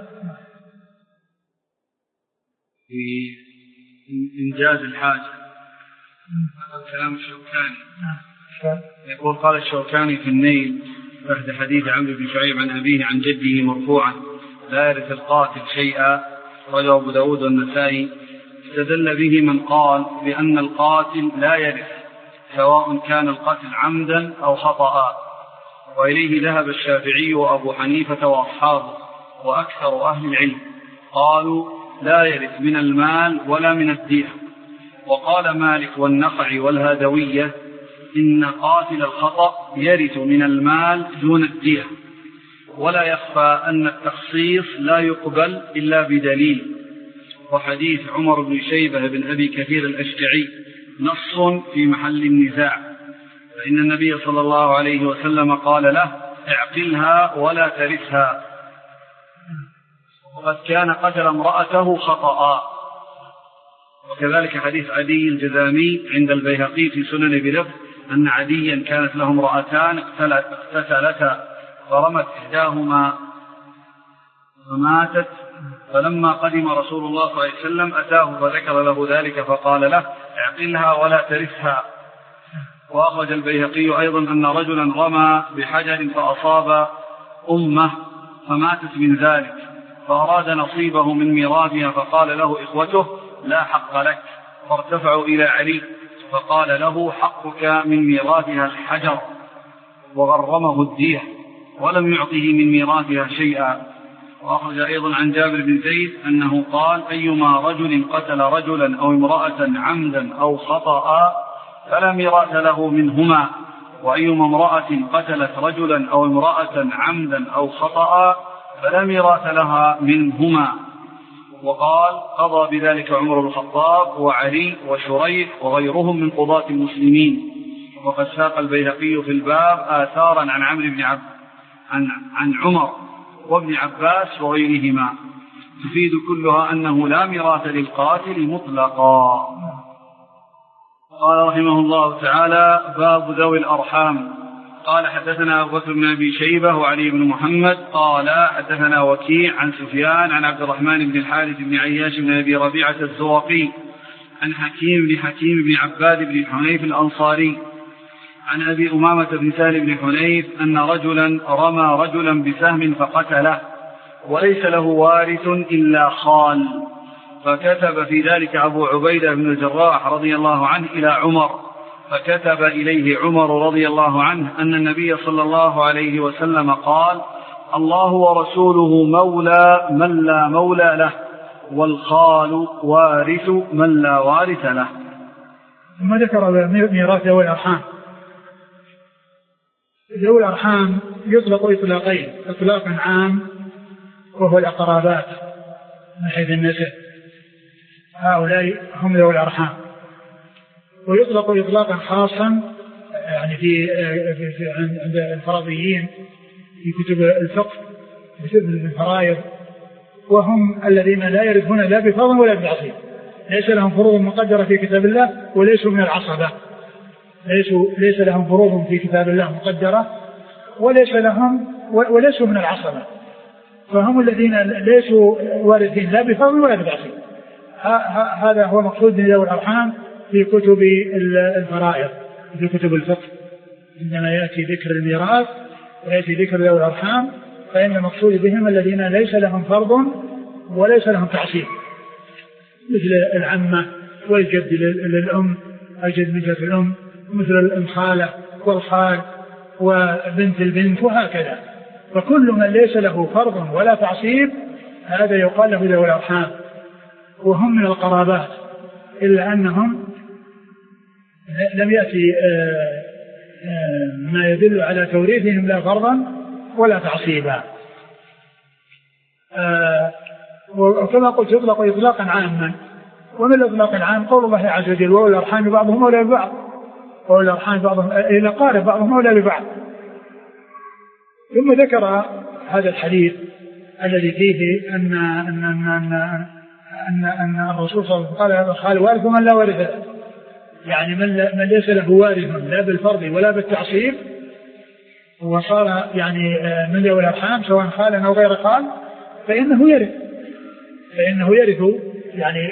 A: في إنجاز الحاجة كلام الشوكاني يقول قال الشوكاني في النيل بعد حديث عمرو بن شعيب عن أبيه عن جده مرفوعا لا يرث القاتل شيئا، رواه أبو داود والنسائي، استدل به من قال بأن القاتل لا يرث سواء كان القتل عمدا أو خطأ، وإليه ذهب الشافعي وأبو حنيفة وأصحابه وأكثر أهل العلم، قالوا لا يرث من المال ولا من الدية. وقال مالك والنخعي والهادوية إن قاتل الخطأ يرث من المال دون الدية، ولا يخفى أن التخصيص لا يقبل إلا بدليل. وحديث عمر بن شيبة بن أبي كثير الأشجعي نص في محل النزاع، فإن النبي صلى الله عليه وسلم قال له اعقلها ولا ترثها، وقد كان قتل امرأته خطأ. وكذلك حديث عدي الجذامي عند البيهقي في سنن بلفظ أن عديا كانت له امرأتان اقتتلتا فرمت إحداهما فماتت، فلما قدم رسول الله صلى الله عليه وسلم أتاه فذكر له ذلك فقال له اعقلها ولا ترثها. وأخرج البيهقي أيضا أن رجلا رمى بحجر فأصاب أمه فماتت من ذلك، فأراد نصيبه من ميراثها فقال له إخوته لا حق لك، فارتفعوا إلى علي فقال له حقك من ميراثها الحجر، وغرمه الدية ولم يعطه من ميراثها شيئا. وأخرج أيضا عن جابر بن زيد أنه قال أيما رجل قتل رجلا أو امرأة عمدا أو خطأ فلا ميراث له منهما، وأيما امرأة قتلت رجلا أو امرأة عمدا أو خطأ فلا ميراث لها منهما. وقال قضى بذلك عمر بن الخطاب وعلي وشريح وغيرهم من قضاة المسلمين. وقد ساق البيهقي في الباب آثارا عن عمرو بن عن عمر وابن عباس وغيرهما تفيد كلها أنه لا ميراث للقاتل مطلقا. قال رحمه الله تعالى: باب ذوي الأرحام. قال حدثنا أبو بكر بن أبي شيبة وعلي بن محمد قال حدثنا وكيع عن سفيان عن عبد الرحمن بن الحارث بن عياش بن أبي ربيعة الزرقي عن حكيم بن عباد بن حنيف الأنصاري عن أبي أمامة بن سهل بن حنيف أن رجلا رمى رجلا بسهم فقتله وليس له وارث إلا خال، فكتب في ذلك أبو عبيدة بن الجراح رضي الله عنه إلى عمر، فكتب إليه عمر رضي الله عنه أن النبي صلى الله عليه وسلم قال: الله ورسوله مولى من لا مولى له، والخال وارث من لا وارث له.
B: ثم ذكر ميراث ذوي الأرحام. ذوي الأرحام يطلق إطلاقين: إطلاق عام وهو الأقرابات من حيث النسب، هؤلاء هم ذوي الأرحام. ويطلق إطلاقا خاصا يعني عند الفرضيين في كتب الفقه كتب الفرائض، وهم الذين لا يرثون لا بفرض ولا بعصيب، ليس لهم فروض مقدرة في كتاب الله وليسوا من العصبة، ليس لهم فروض في كتاب الله مقدرة وليسوا من العصبة، فهم الذين ليسوا وارثين لا بفرض ولا بعصيب. هذا هو مقصود من ذوي الأرحام في كتب الفرائض في كتب الفقه. عندما يأتي ذكر الميراث ويأتي ذكر ذوي الأرحام فإن المقصود بهم الذين ليس لهم فرض وليس لهم تعصيب، مثل العمة والجد للأم، الجد من جهة الأم، مثل الخالة والخال وبنت البنت وهكذا. فكل من ليس له فرض ولا تعصيب هذا يقال له ذوي الأرحام، وهم من القرابات، إلا أنهم لم يأتي ما يدل على توريثهم لا فرضا ولا تعصيبا. وكما قلت يطلق إطلاقا عاما، ومن الإطلاق العام قول الله عز وجل: وأولي الأرحام بعضهم أولى ببعض، وأولي الأرحام بعضهم إلى قارب بعضهم أولى ببعض. ثم ذكر هذا الحديث الذي فيه أن الرسول صلى الله عليه وسلم قال: هذا الخال وارث من لا وارث له، يعني من ليس له وارث لا بالفرض ولا بالتعصيب، وصار يعني من ذوي الأرحام سواء خالا أو غير خال فإنه يرث يعني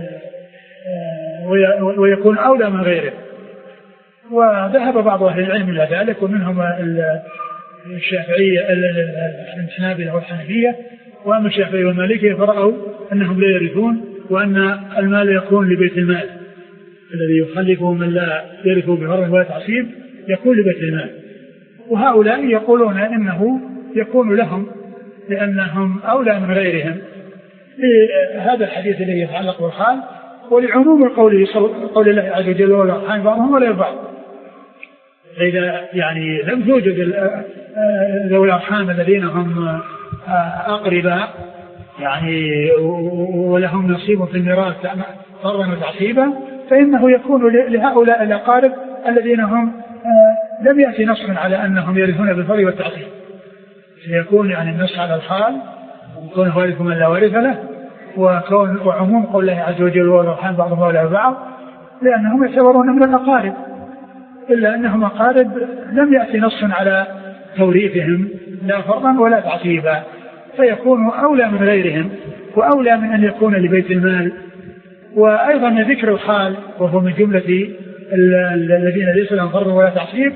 B: ويكون أولى من غيره. وذهب بعض أهل العلم إلى ذلك، ومنهم الشافعية الحنابلة والحنفية، وأما الشافعية والمالكية فرأوا أنهم لا يرثون، وأن المال يكون لبيت المال، الذي يخلفه من لا يرثه بفرض ولا تعصيب يكون لبيت المال. وهؤلاء يقولون إنه يكون لهم لأنهم أولى من غيرهم لهذا الحديث الذي يتعلق بالخال، ولعموم قول الله عز وجل: وأولي الأرحام بعضهم أولى ببعض. إذا يعني لم توجد ذوي الأرحام الذين هم أقرباء يعني ولهم نصيب في الميراث فرضا وتعصيبا، فإنه يكون لهؤلاء الأقارب الذين هم لم يأتي نص على أنهم يرثون بالفرض والتعصيب، سيكون يعني النص على الخال وكون وارث من لا وارث له، وعموم قول الله عز وجل: وأولي الأرحام بعضهم أولى ببعض، لأنهم يعتبرون من الأقارب، إلا أنهم أقارب لم يأتي نص على توريثهم لا فرضا ولا تعصيبا، فيكونوا أولى من غيرهم وأولى من أن يكون لبيت المال. وأيضا ذكر الخال وهو من جملة الذين ليس لهم فرض ولا تعصيب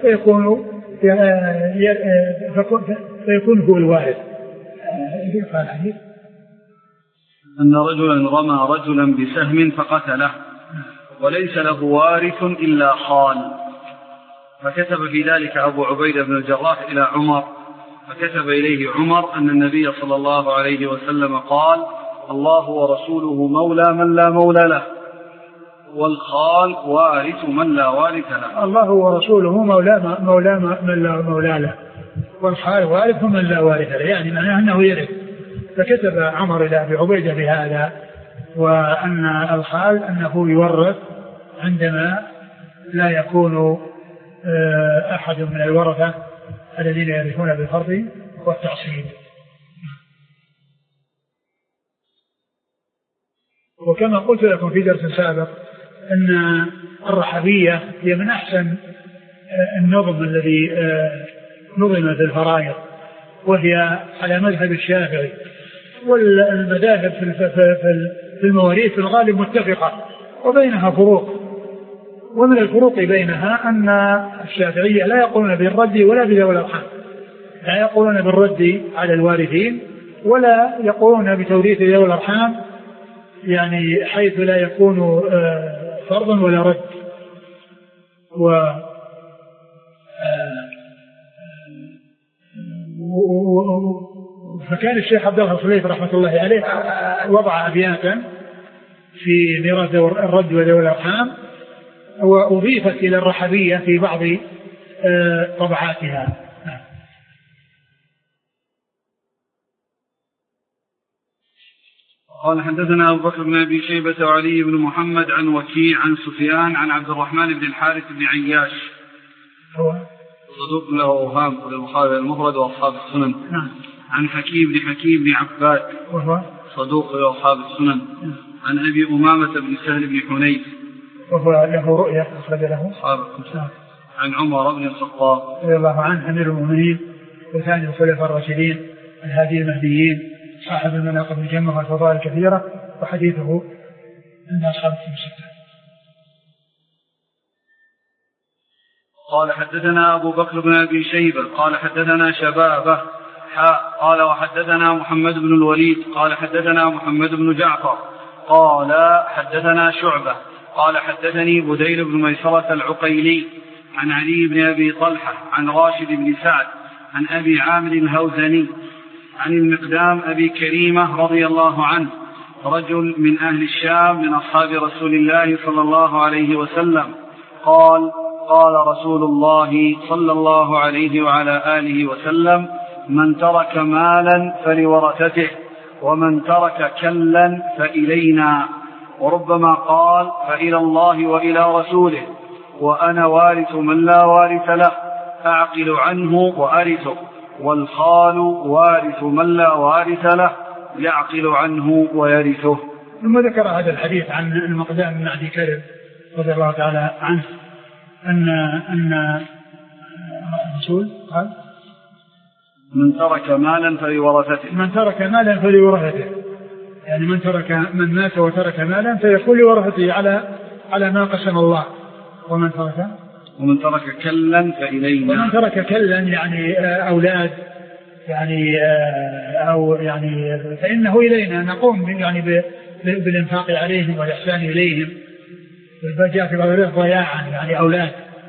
B: فيكون هو الوارث.
A: أن رجلا رمى رجلا بسهم فقتله وليس له وارث إلا خال، فكتب في ذلك أبو عبيدة بن الجراح إلى عمر، فكتب إليه عمر أن النبي صلى الله عليه وسلم قال: الله ورسوله مولى من لا مولى له، والخال وارث من لا وارث له.
B: الله ورسوله مولى من لا مولى له، والخال وارث من لا وارث له، يعني معناه أنه يرث فكتب عمر إلى أبي عبيدة بهذا، وأن الخال أنه يورث عندما لا يكون أحد من الورثة الذين يرثون بالفرض والتعصيب. وكما قلت لكم في درس سابق أن الرحبية هي من أحسن النظم الذي نظم في الفرائض، وهي على مذهب الشافعي، والمذاهب في المواريث في الغالب متفقة وبينها فروق، ومن الفروق بينها أن الشافعية لا يقولون بالرد ولا بذوي الأرحام، لا يقولون بالرد على الوارثين ولا يقولون بتوريث ذوي الأرحام، يعني حيث لا يكون فرضا ولا رد. فكان الشيخ عبد الله الخليفي رحمة الله عليه وضع أبياتا في ميراث الرد وذوي الأرحام، وأضيفت إلى الرحبية في بعض طبعاتها.
A: قال حدثنا أبو بكر بن أبي شيبة وعلي بن محمد عن وكيع عن سفيان عن عبد الرحمن بن الحارث بن عياش
B: هو
A: صدوق له أوهام وللبخاري المفرد وأصحاب السنن. عن حكيم بن عباد
B: وهو
A: صدوق له أصحاب السنن. عن أبي أمامة بن سهل بن حنيف
B: وهو له رؤية أخرج له أصحاب السنن.
A: عن عمر بن الخطاب
B: رضي الله عنه أمير المؤمنين وثاني الخلفاء الراشدين الهادي المهديين صاحب المناقب الجمة والفضائل الكثيرة، وحديثه عند أصحاب الستة.
A: قال حدثنا أبو بكر بن أبي شيبة قال حدثنا شبابه قال وحدثنا محمد بن الوليد قال حدثنا محمد بن جعفر قال حدثنا شعبة قال حدثني بديل بن ميسرة العقيلي عن علي بن أبي طلحة عن راشد بن سعد عن أبي عامر الهوزني عن المقدام أبي كريمة رضي الله عنه رجل من أهل الشام من أصحاب رسول الله صلى الله عليه وسلم قال قال رسول الله صلى الله عليه وعلى آله وسلم من ترك مالا فلورثته ومن ترك كلا فإلينا، وربما قال فإلى الله وإلى رسوله، وأنا وارث من لا وارث له أعقل عنه وأرثه، والخال وارث من لا وارث له يعقل عنه ويرثه.
B: ثم ذكر هذا الحديث عن المقدام بن أبي كريم رضي الله تعالى عنه أن الرسول قال
A: من ترك مالا فلورثته،
B: من ترك مالا فلورثته، يعني من مات وترك مالا فيكون لورثته على ما قسم الله. ومن ترك
A: كلا فإلينا،
B: ومن ترك كلا يعني أولاد يعني أو يعني فإنه إلينا نقوم يعني بالإنفاق عليهم والإحسان إليهم، والبجاء في بعض ضياعا يعني أولاد.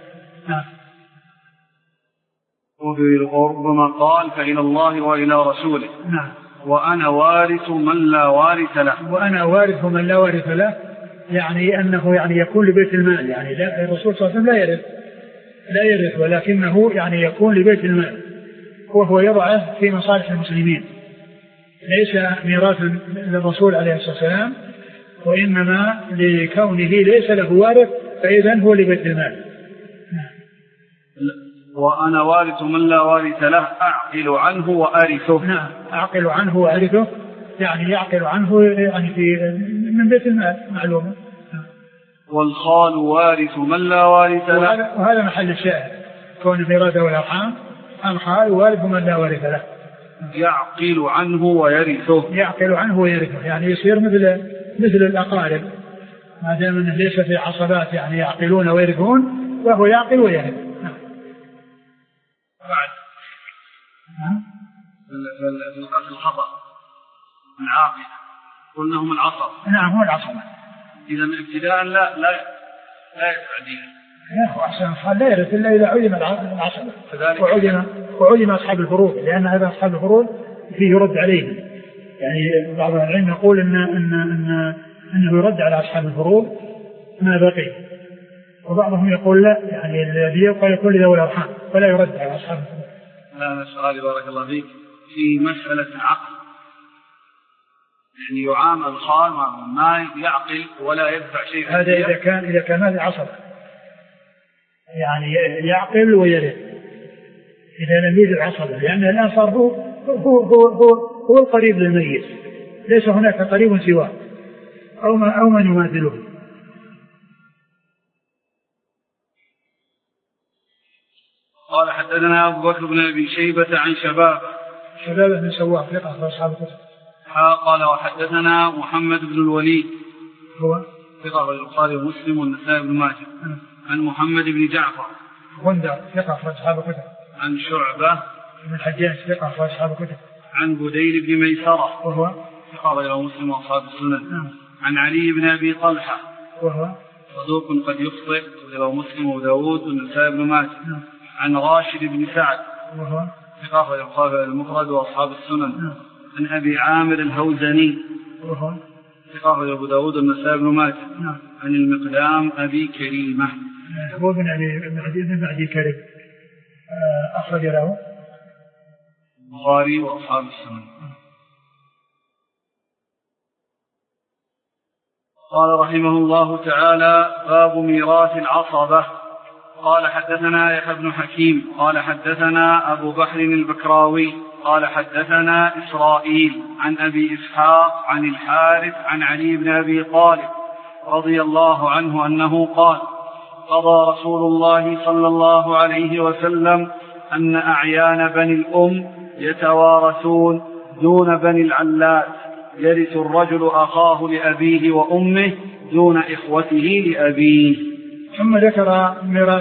A: وربما قال فإلى الله وإلى رسوله. وأنا وارث من لا وارث له،
B: وأنا وارث من لا وارث له، يعني أنه يعني يكون لبيت المال، يعني لا الرسول صلى الله عليه وسلم لا يرث ولكنه يعني يكون لبيت المال، وهو يضعه في مصالح المسلمين، ليس ميراثا للرسول عليه الصلاة والسلام، وإنما لكونه ليس له وارث فإذن هو لبيت المال.
A: وأنا وارث من لا وارث له أعقل عنه وأرثه.
B: نعم، أعقل عنه وأرثه، يعني يعقل عنه يعني من بيت المال معلومة.
A: والخال وارث من لا وارث له،
B: وهذا محل الشاهد، كون ميراثه والأرحام الخال وارث من لا وارث له
A: يعقل عنه ويرثه،
B: يعقل عنه ويرثه، يعني يصير مثل الأقارب، ما دام أنه ليس في عصبات يعني يعقلون ويرثون، وهو يعقل ويرث.
A: بعد في الخطأ من عاقل قلنا هم العصب.
B: نعم هم العصبة.
A: إذا من ابتداء لا يدفع دينا.
B: يا أخو أحسن الخال لا يرث إلا إذا علم العصبة وعلم أصحاب الفروض، لأن هذا أصحاب الفروض فيه يرد عليهم، يعني بعض العلم يقول إنه يرد على أصحاب الفروض ما بقي، وبعضهم يقول لا، يعني الذي يبقى يكون لذوي الأرحام فلا يرد على أصحاب الفروض.
A: لا سؤالي بارك الله فيك في مسألة العقد يعني يعامل الخال ما يعقل ولا يدفع شيء.
B: هذا إذا كان هذا عصبة، يعني يعقل ويرث إذا لم يوجد عصبة، لأن الآن صار هو القريب للميت، ليس هناك قريب سواه أو من يماثله.
A: قال حدثنا أبو بكر بن أبي شيبة عن
B: شباب بن سواح ثقة أصحاب الكتب.
A: قال وحدثنا محمد بن الوليد
B: هو
A: ثقة البخاري ومسلم والنسائي بن ماجه. عن محمد بن جعفر
B: غندر ثقة أصحاب الكتب.
A: عن شعبة
B: بن الحجاج ثقة أصحاب الكتب.
A: عن بديل بن ميسرة
B: وهو
A: ثقة غير مسلم وأصحاب السنن. عن علي بن أبي طلحة
B: وهو
A: صدوق قد يخطئ غير مسلم وداود والنسائي بن ماجه. عن راشد بن سعد
B: وهو
A: ثقة غير البخاري المفرد وأصحاب السنن. عن أبي عامر الهوزني
B: وهو
A: ثقة غير أبو داود والنسائي بن ماجه. عن المقدام أبي كريمة
B: هو بن أبي كريم أخرج له
A: البخاري وأصحاب السنن. قال رحمه الله تعالى باب ميراث العصبة. قال حدثنا يحيى بن حكيم قال حدثنا أبو بحر البكراوي قال حدثنا إسرائيل عن أبي إسحاق عن الحارث عن علي بن أبي طالب رضي الله عنه أنه قال قضى رسول الله صلى الله عليه وسلم أن أعيان بني الأم يتوارثون دون بني العلات، يرث الرجل أخاه لأبيه وأمه دون إخوته لأبيه.
B: ثم ذكر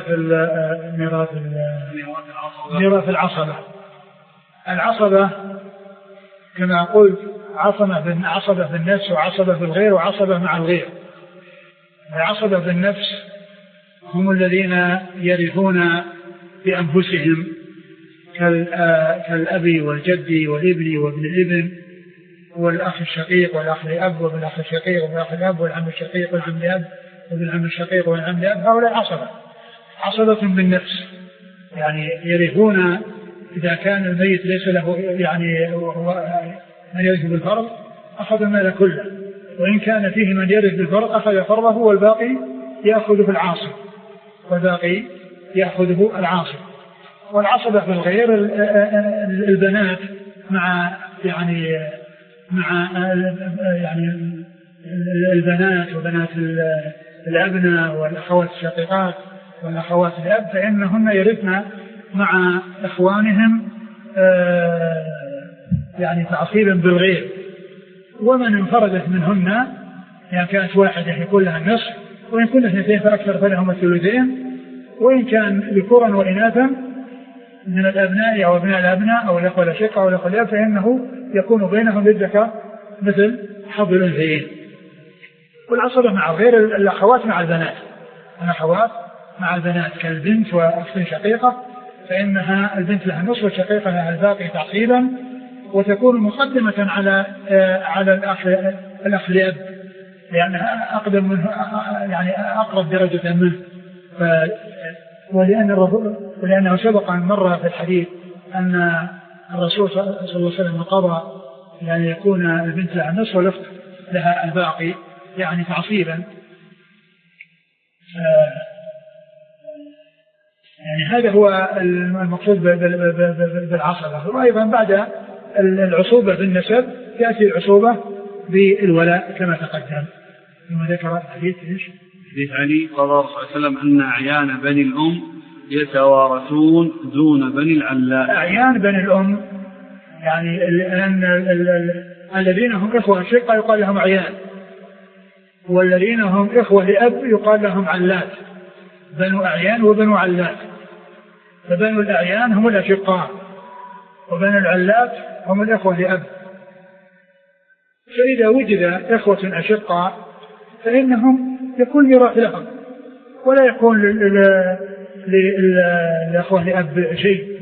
B: ميراث العصبة. العصبة كما قلت عصبة في النفس وعصبة في الغير وعصبة مع الغير. العصبة في النفس هم الذين يرثون بأنفسهم كالأب والجد والابن وابن الابن والأخ الشقيق والأخ الأب وابن الأخ الشقيق وابن الأخ الأب والعم الشقيق والعم الأب وابن العم الشقيق والعم الأب. هؤلاء عصبة بالنفس، يعني يرثون إذا كان الميت ليس له يعني هو من يرث بالفرض أخذ المال كله، وإن كان فيه من يرث بالفرض أخذ فرضه والباقي يأخذه العاصب والعصبة في الغير البنات مع البنات وبنات الأبناء والأخوات الشقيقات والأخوات الأب، فإنهن يرثن مع إخوانهم يعني تعصيبا بالغير. ومن انفردت منهن يعني كانت واحدة يكون لها النصف، وإن كنا اثنتين فأكثر فلهم الثلثين، وإن كان ذكورا وإناثا من الأبناء أو أبناء الأبناء أو الأخوة الأشقة أو الأخوة الأب فإنه يكون بينهم للذكر مثل حظ الأنثيين. والعصبة مع غير الأخوات مع البنات، الأخوات مع البنات كالبنت وأخت شقيقة فإنها البنت لها النصف والشقيقة لها الباقي تعصيبا، وتكون مقدمة على الأخ لأب لأنها أقدم منه يعني أقرب درجة منه. ولأنه سبق أن مر في الحديث أن الرسول صلى الله عليه وسلم قضى يعني يكون البنت لها النصف والأخت لها الباقي يعني تعصيبا. يعني هذا هو المقصود بالعصبة. وأيضا بعد العصوبة بالنسب تأتي العصوبة بالولاء كما تقدم ثم ذكر الحديث
A: حديث علي قال الله صلى الله عليه وسلم أن أعيان بني الأم يتوارثون دون بني العلاء.
B: أعيان بني الأم يعني الذين هم إخوة شقة يقال لهم أعيان، والذين هم إخوة لأب يقال لهم علات، بنو أعيان وبنو علات. فبنو الأعيان هم الأشقاء وبنو العلات هم الإخوة لأب. فإذا وجد إخوة أشقاء فإنهم يكون ميراث لهم ولا يكون للأخوة لأب شيء،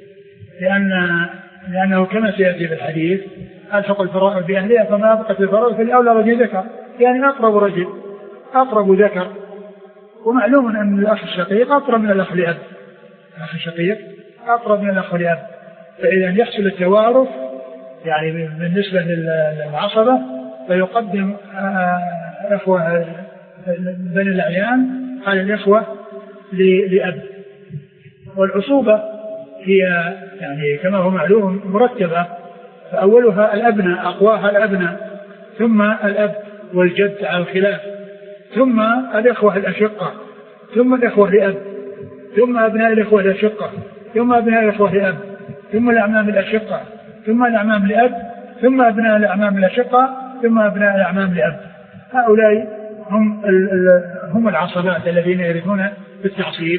B: لأنه كما سيأتي بالحديث ألحق الفرائض بأهلها فما أبقت الفرائض فالأولى رجل ذكر، يعني أقرب رجل أقرب ذكر. ومعلوم أن الأخ الشقيق أقرب من الأخ لأب، الأخ الشقيق أقرب من الأخ لأب. فإذا يحصل التوارث يعني بالنسبة للعصبة فيقدم إخوة بني الأعيان على الإخوة لأب. والعصوبة هي يعني كما هو معلوم مرتبة، فأولها الأبناء، أقواها الأبناء، ثم الأب والجد على الخلاف، ثم الإخوة الأشقة، ثم الإخوة لأب، ثم أبناء الإخوة الأشقة، ثم أبناء الإخوة لأب، ثم الأعمام الأشقة، ثم الأعمام لأب، ثم أبناء الأعمام الأشقة، ثم أبناء الأعمام لأب. هؤلاء هم العصبات الذين يرثون بالتعصيب.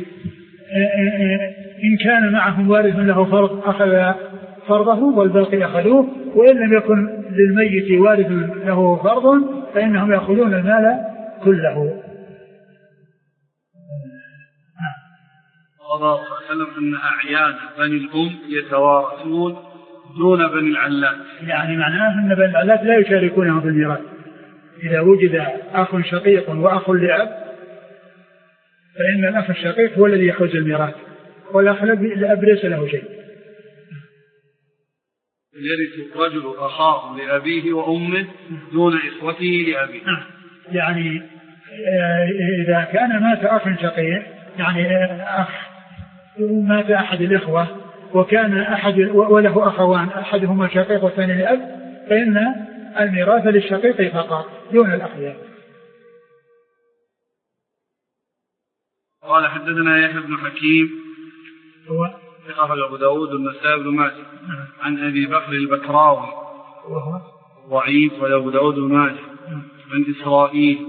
B: إن كان معهم وارث له فرض أخذ فرضه والباقي أخذوه، وإن لم يكن للميت وارث له فرض فإنهم يأخذون المال كله.
A: قال صلى الله عليه وسلم أن أعيان بني الأم يتوارثون دون بني العلات،
B: يعني معناه أن بني العلات لا يشاركونهم في الميراث. إذا وجد أخ شقيق وأخ لأب فإن الأخ الشقيق هو الذي يحوز الميراث، والأخ لأب ليس له شيء.
A: يرث الرجل أخاه لأبيه وأمه دون إخوته لأبيه.
B: يعني إذا كان مات أخ شقيق، يعني أخ مات أحد الإخوة وكان وله أخوان أحدهما شقيق والثاني لأب، فإن الميراث للشقيق فقط دون الأخوين.
A: قال حدثنا يحيى بن حكيم
B: هو
A: أخرج أبو داود والنسائي بن ماجه عن أبي بكر البكراوي
B: وهو
A: ضعيف وأبو داود بن ماجه عن إسرائيل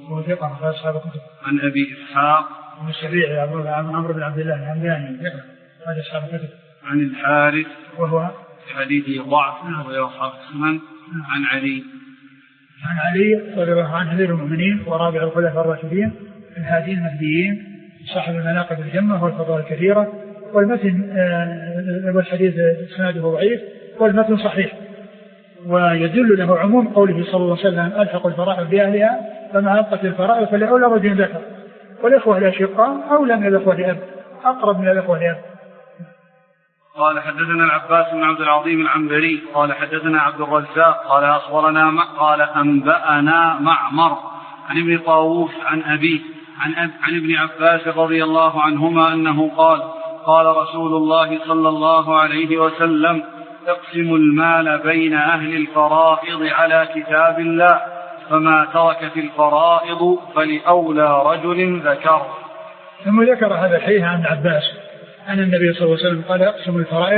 A: عن أبي إسحاق
B: عن الشريع عمرو بن عبد الله الهمداني هذا أصحاب الكتب
A: عن الحارث
B: وهو
A: حديثه ضعف وهو أصحاب السنن عن علي
B: رضي الله عنه أمير المؤمنين ورابع الخلفاء الراشدين الهادين المهديين صاحب المناقب الجمة والفضائل الكثيرة، والمتن والحديث إسناده ضعيف والمتن صحيح، ويدل له عموم قوله صلى الله عليه وسلم ألحق الفرائض بأهلها فما أبقت الفرائض فلأولى رجل ذكر، والإخوة الأشقاء أولى من الإخوة لأب، أقرب من الإخوة لأب.
A: قال حدثنا العباس بن عبد العظيم العنبري قال حدثنا عبد الرزاق قال أخبرنا قال أنبأنا معمر عن ابن طاووس عن أبيه عن ابن عباس رضي الله عنهما أنه قال رسول الله صلى الله عليه وسلم تقسم المال بين أهل الفرائض على كتاب الله، فما ترك في الفرائض فلأولى رجل ذكر.
B: ثم ذكر هذا الحديث عن عباس أن النبي صلى الله عليه وسلم قال اقسم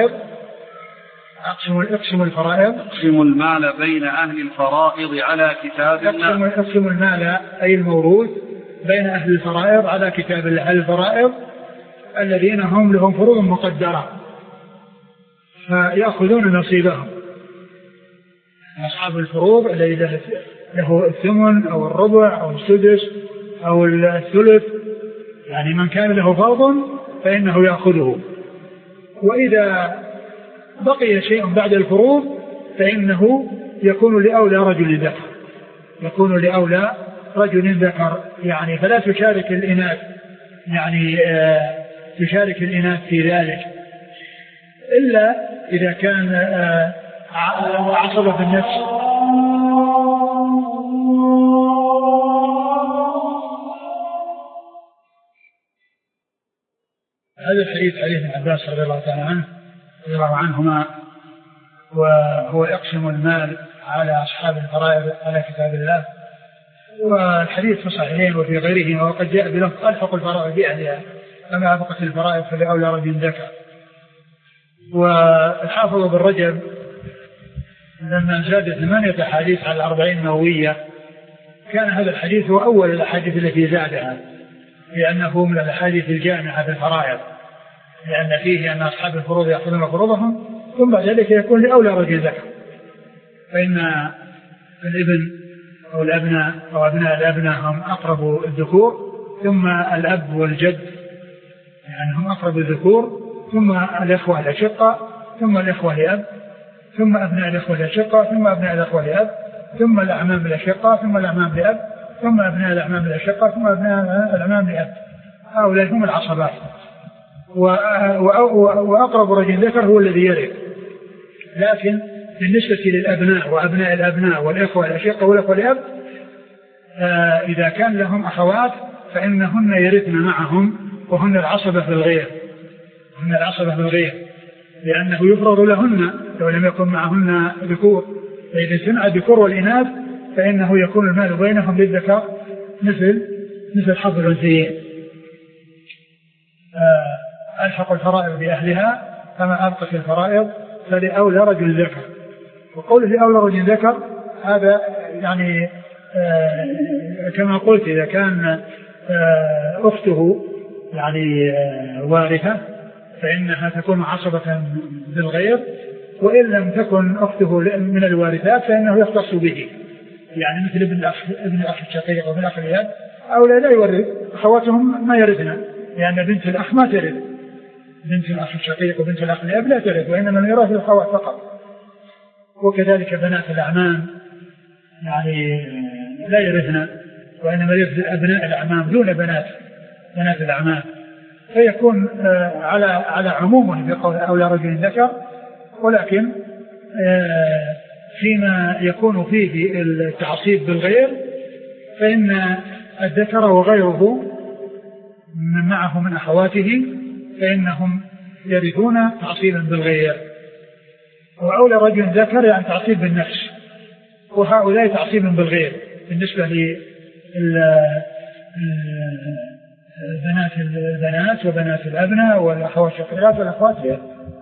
A: المال بين أهل الفرائض على كتاب الله.
B: اقسم المال أي الموروث بين أهل الفرائض على كتاب الله، الفرائض الذين هم لهم فروض مقدرة فيأخذون نصيبهم. أصحاب الفروض الذي له الثمن أو الربع أو السدس أو الثلث، يعني من كان له فرض فإنه يأخذه. وإذا بقي شيء بعد الفروض فإنه يكون لأولى رجل ذكر، يعني فلا تشارك الإناث، يعني تشارك الإناث في ذلك إلا إذا كان عصبة في النفس. هذا الحديث حديث ابن عباس رضي الله عنهما، وهو يقسم المال على أصحاب الفرائض على كتاب الله، والحديث في الصحيحين وفي غيرهما، وقد جاء بلفظ ألحق الفرائض بأهلها فما أبقت الفرائض فلأولى رجل ذكر. والحافظ بن رجب لما زاد 8 أحاديث على 40 نووية كان هذا الحديث هو أول الأحاديث التي زادها، لأنه من الأحاديث الجامعة في الفرائض، لأن فيه أن أصحاب الفروض يأخذون فروضهم ثم بعد ذلك يكون لأولى رجل ذكر. فإن الابن أو الأبناء أو أبناء الأبناء هم أقرب الذكور، ثم الأب والجد يعني هم أقرب الذكور، ثم الإخوة الأشقة، ثم الإخوة لأب، ثم أبناء الإخوة الأشقة، ثم أبناء الإخوة لأب، ثم الأعمام الأشقة، ثم الأعمام لأب، ثم أبناء الأعمام الأشقة، ثم أبناء الأعمام لأب. هؤلاء هم العصبات. وأقرب رجل ذكر هو الذي يرث، لكن بالنسبة للأبناء وأبناء الأبناء والإخوة الأشقة والأخوة الأب، إذا كان لهم أخوات فإنهن يرثن معهم وهن العصبة في الغير، هن العصبة في الغير، لأنه يفرض لهن لو لم يكن معهن ذكور، فإذا اجتمع الذكور والإناث فإنه يكون المال بينهم للذكر مثل حظ الأنثيين. ألحق الفرائض بأهلها كما أبقت الفرائض فلأولى رجل ذكر. وقوله لأولى رجل ذكر هذا يعني كما قلت إذا كان أخته يعني وارثة فإنها تكون عصبة بالغير، وإن لم تكن أخته من الوارثات فإنه يختص به، يعني مثل ابن الأخ الشقيق وابن الأخ الأب أولا لا يورث، أخواتهم ما يرثن، لأن بنت الأخ ما ترث، بنت الأخ الشقيق وبنت الأخ الأب لا ترث، وإنما الميراث للأخوات فقط. وكذلك بنات الأعمام يعني لا يرثن، وإنما يرث أبناء الأعمام دون بنات الأعمام، فيكون على عمومه في قول أولى رجل ذكر. ولكن فيما يكون فيه التعصيب بالغير فإن الذكر وغيره من معه من أخواته فإنهم يرثون تعصيبا بالغير. وأولى رجل ذكر يعني تعصيب بالنفس، وهؤلاء تعصيبا بالغير بالنسبة بنات البنات وبنات الأبناء والأخوات الشقيقات والأخوات غير.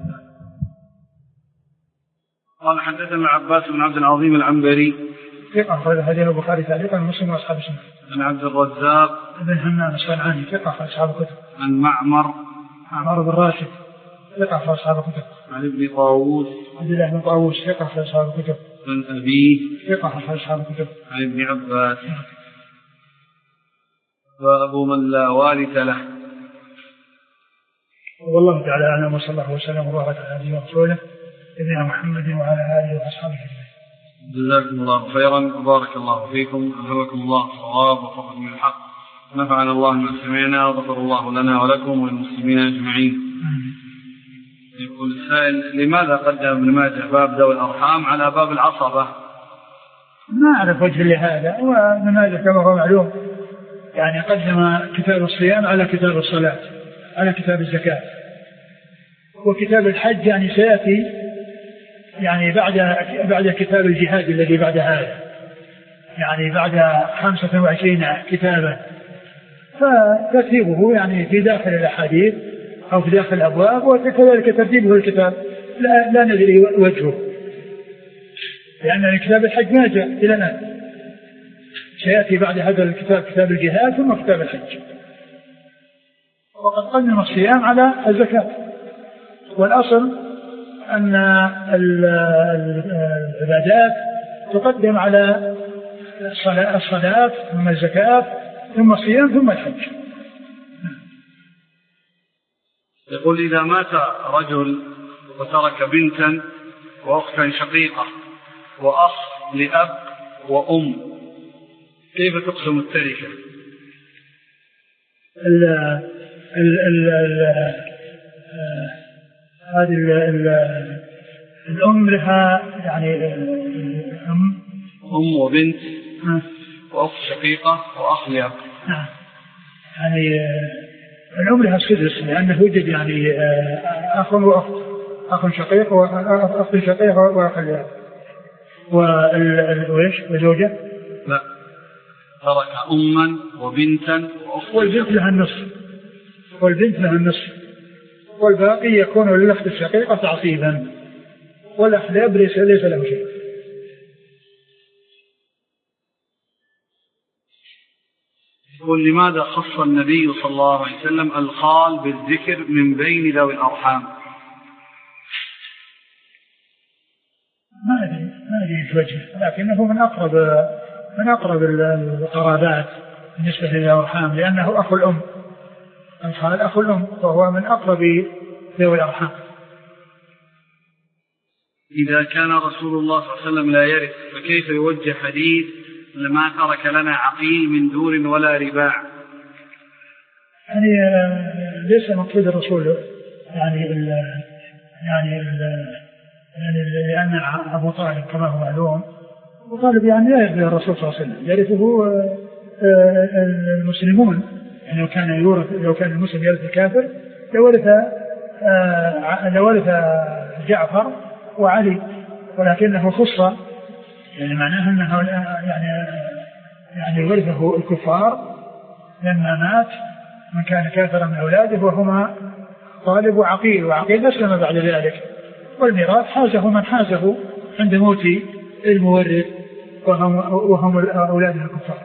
A: قال حدثنا عباس بن عبد العظيم العنبري
B: ثقة أخرج حديث البخاري تعليقا ومسلم وأصحاب السنة.
A: عن عبد الرزاق
B: بن همام الصنعاني ثقة أخرج أصحاب الكتب.
A: عن معمر
B: بن راشد ثقة أخرج أصحاب الكتب.
A: عن ابن طاووس
B: عبد الله بن طاووس ثقة أخرج أصحاب الكتب.
A: عن أبيه
B: ثقة أخرج أصحاب الكتب.
A: عن ابن عباس. وأبو من لا وارث له.
B: والله تعالى أعلم، وصلى الله وسلم وبارك على عبده ورسوله نبينا محمد وعلى آله وأصحابه أجمعين.
A: جزاكم الله خيرا وبارك الله فيكم، ألهمكم الله الصواب وفقكم للحق، نفعنا الله بما سمعنا وغفر الله لنا ولكم وللمسلمين أجمعين. يقول السائل: لماذا قدم ابن ماجه باب ذوي الأرحام على باب العصبة؟
B: ما أعرف وجه لهذا، وابن ماجه كما هو معلوم يعني قدم كتاب الصيام على كتاب الصلاة على كتاب الزكاة، وكتاب الحج يعني سيأتي يعني بعد كتاب الجهاد الذي بعد هذا، يعني بعد 25 كتابا، فترتيبه يعني في داخل الأحاديث أو في داخل الأبواب، وكذلك ترتيبه الكتاب لا ندري وجهه، لأن كتاب الحج ما جاء إلى الآن، سيأتي بعد هذا الكتاب كتاب الجهاد ثم كتاب الحج. وقد قدم الصيام على الزكاة، والأصل أن العبادات تقدم على الصلاة ثم الزكاة ثم الصيام ثم الحج.
A: يقول: إذا مات رجل وترك بنتا وأختا شقيقة وأخ لأب وأم، كيف تقسم التركة؟
B: هذه الأم لها يعني
A: أم وبنت وأخت شقيقة وأخ لأب.
B: يعني الأم لها السدس، لأنه يوجد يعني أخ وأخت، أخ شقيق وأخت شقيق وأخ لأب. وإيش وزوجة؟
A: لا، ترك أما وبنتا وأخت،
B: والبنت لها النصف، والباقي يكون للأخت الشقيقة تعصيبا، والأخ لأب ليس له شيء.
A: يقول: لماذا خص النبي صلى الله عليه وسلم الخال بالذكر من بين ذوي الأرحام؟
B: ما أدري وجهه، لكنه من أقرب القرابات بالنسبة لذوي الأرحام، لأنه أخو الأم، الخال أخو الأم، وهو من أقرب ذوي الأرحام.
A: إذا كان رسول الله صلى الله عليه وسلم لا يرث، فكيف يوجه حديث: لما ترك لنا عقيل من دور ولا رباع؟
B: يعني ليس مقصود الرسول يعني يعني لأن أبو طالب كما هو معلوم أبو طالب يعني لا يرث الرسول صلى الله عليه وسلم، يرثه المسلمون. يعني لو كان المسلم يرث الكافر لورث جعفر وعلي، ولكنه خص، يعني معناه أنه يعني ورثه الكفار لما مات من كان كافرا من أولاده، وهما طالب وعقيل، وعقيل أسلم بعد ذلك، والميراث حازه من حازه عند موت المورث وهم أولاد الكفار.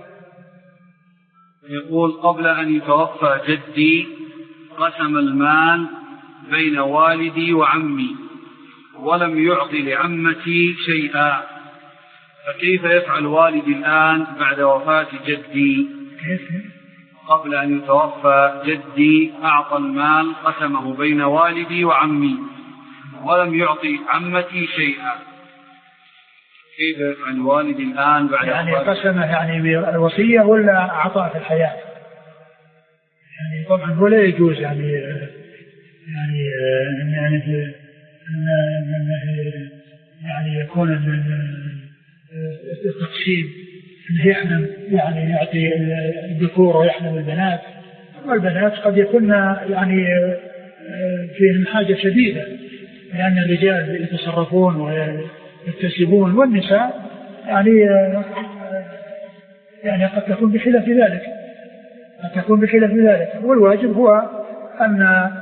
A: يقول قبل أن يتوفى جدي قسم المال بين والدي وعمي ولم يعطي لعمتي شيئا، فكيف يفعل والدي الآن بعد وفاة جدي؟ قبل أن يتوفى جدي أعطى المال قسمه بين والدي وعمي ولم يعطي عمتي شيئا، كيف يفعل والدي الآن بعد
B: يعني قسمه يعني بالوصية ولا أعطاه في الحياة؟ يعني طبعا هو لا يجوز يعني يكون التقسيم انه يحمل، يعني يعطي الذكور ويحمل البنات، والبنات قد يكون يعني فيهم حاجة شديدة، لأن الرجال يتصرفون ويكتسبون، والنساء يعني قد تكون بخلاف ذلك، والواجب هو أن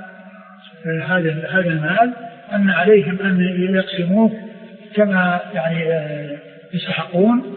B: هذا المال أن عليهم أن يقسموه كما يعني يستحقون،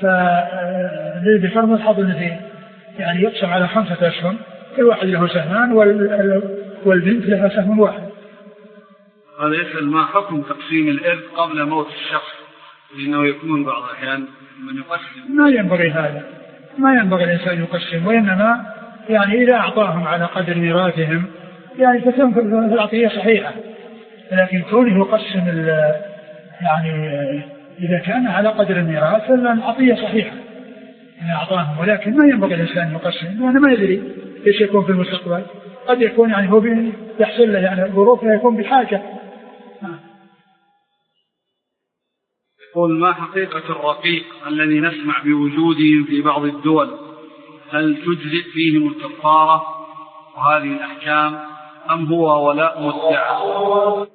B: فبفرض الحظ النثير يعني يقسم على 5 أسهم، كل واحد له سهمان والبنت لها سهم واحد.
A: هذا يسأل ما حكم تقسيم الإرث قبل موت الشخص، لأنه يكون بعض الأحيان من يقسم.
B: ما ينبغي الإنسان يقسم، وإنما يعني إذا أعطاهم على قدر ميراثهم يعني تكون في العطية صحيحة، لكن كونه يقسم يعني إذا كان على قدر الميراث فالعطية صحيحة إن أعطاهم، ولكن ما ينبغي الإنسان يقسم لأنه ما يدري إيش يكون في المستقبل، قد يكون يعني هو يحصل له يعني ظروف يكون بحاجة.
A: يقول ما حقيقة الرقيق الذي نسمع بوجودهم في بعض الدول؟ هل تجزئ فيهم الكفارة وهذه الأحكام أم هو ولاء مدعى؟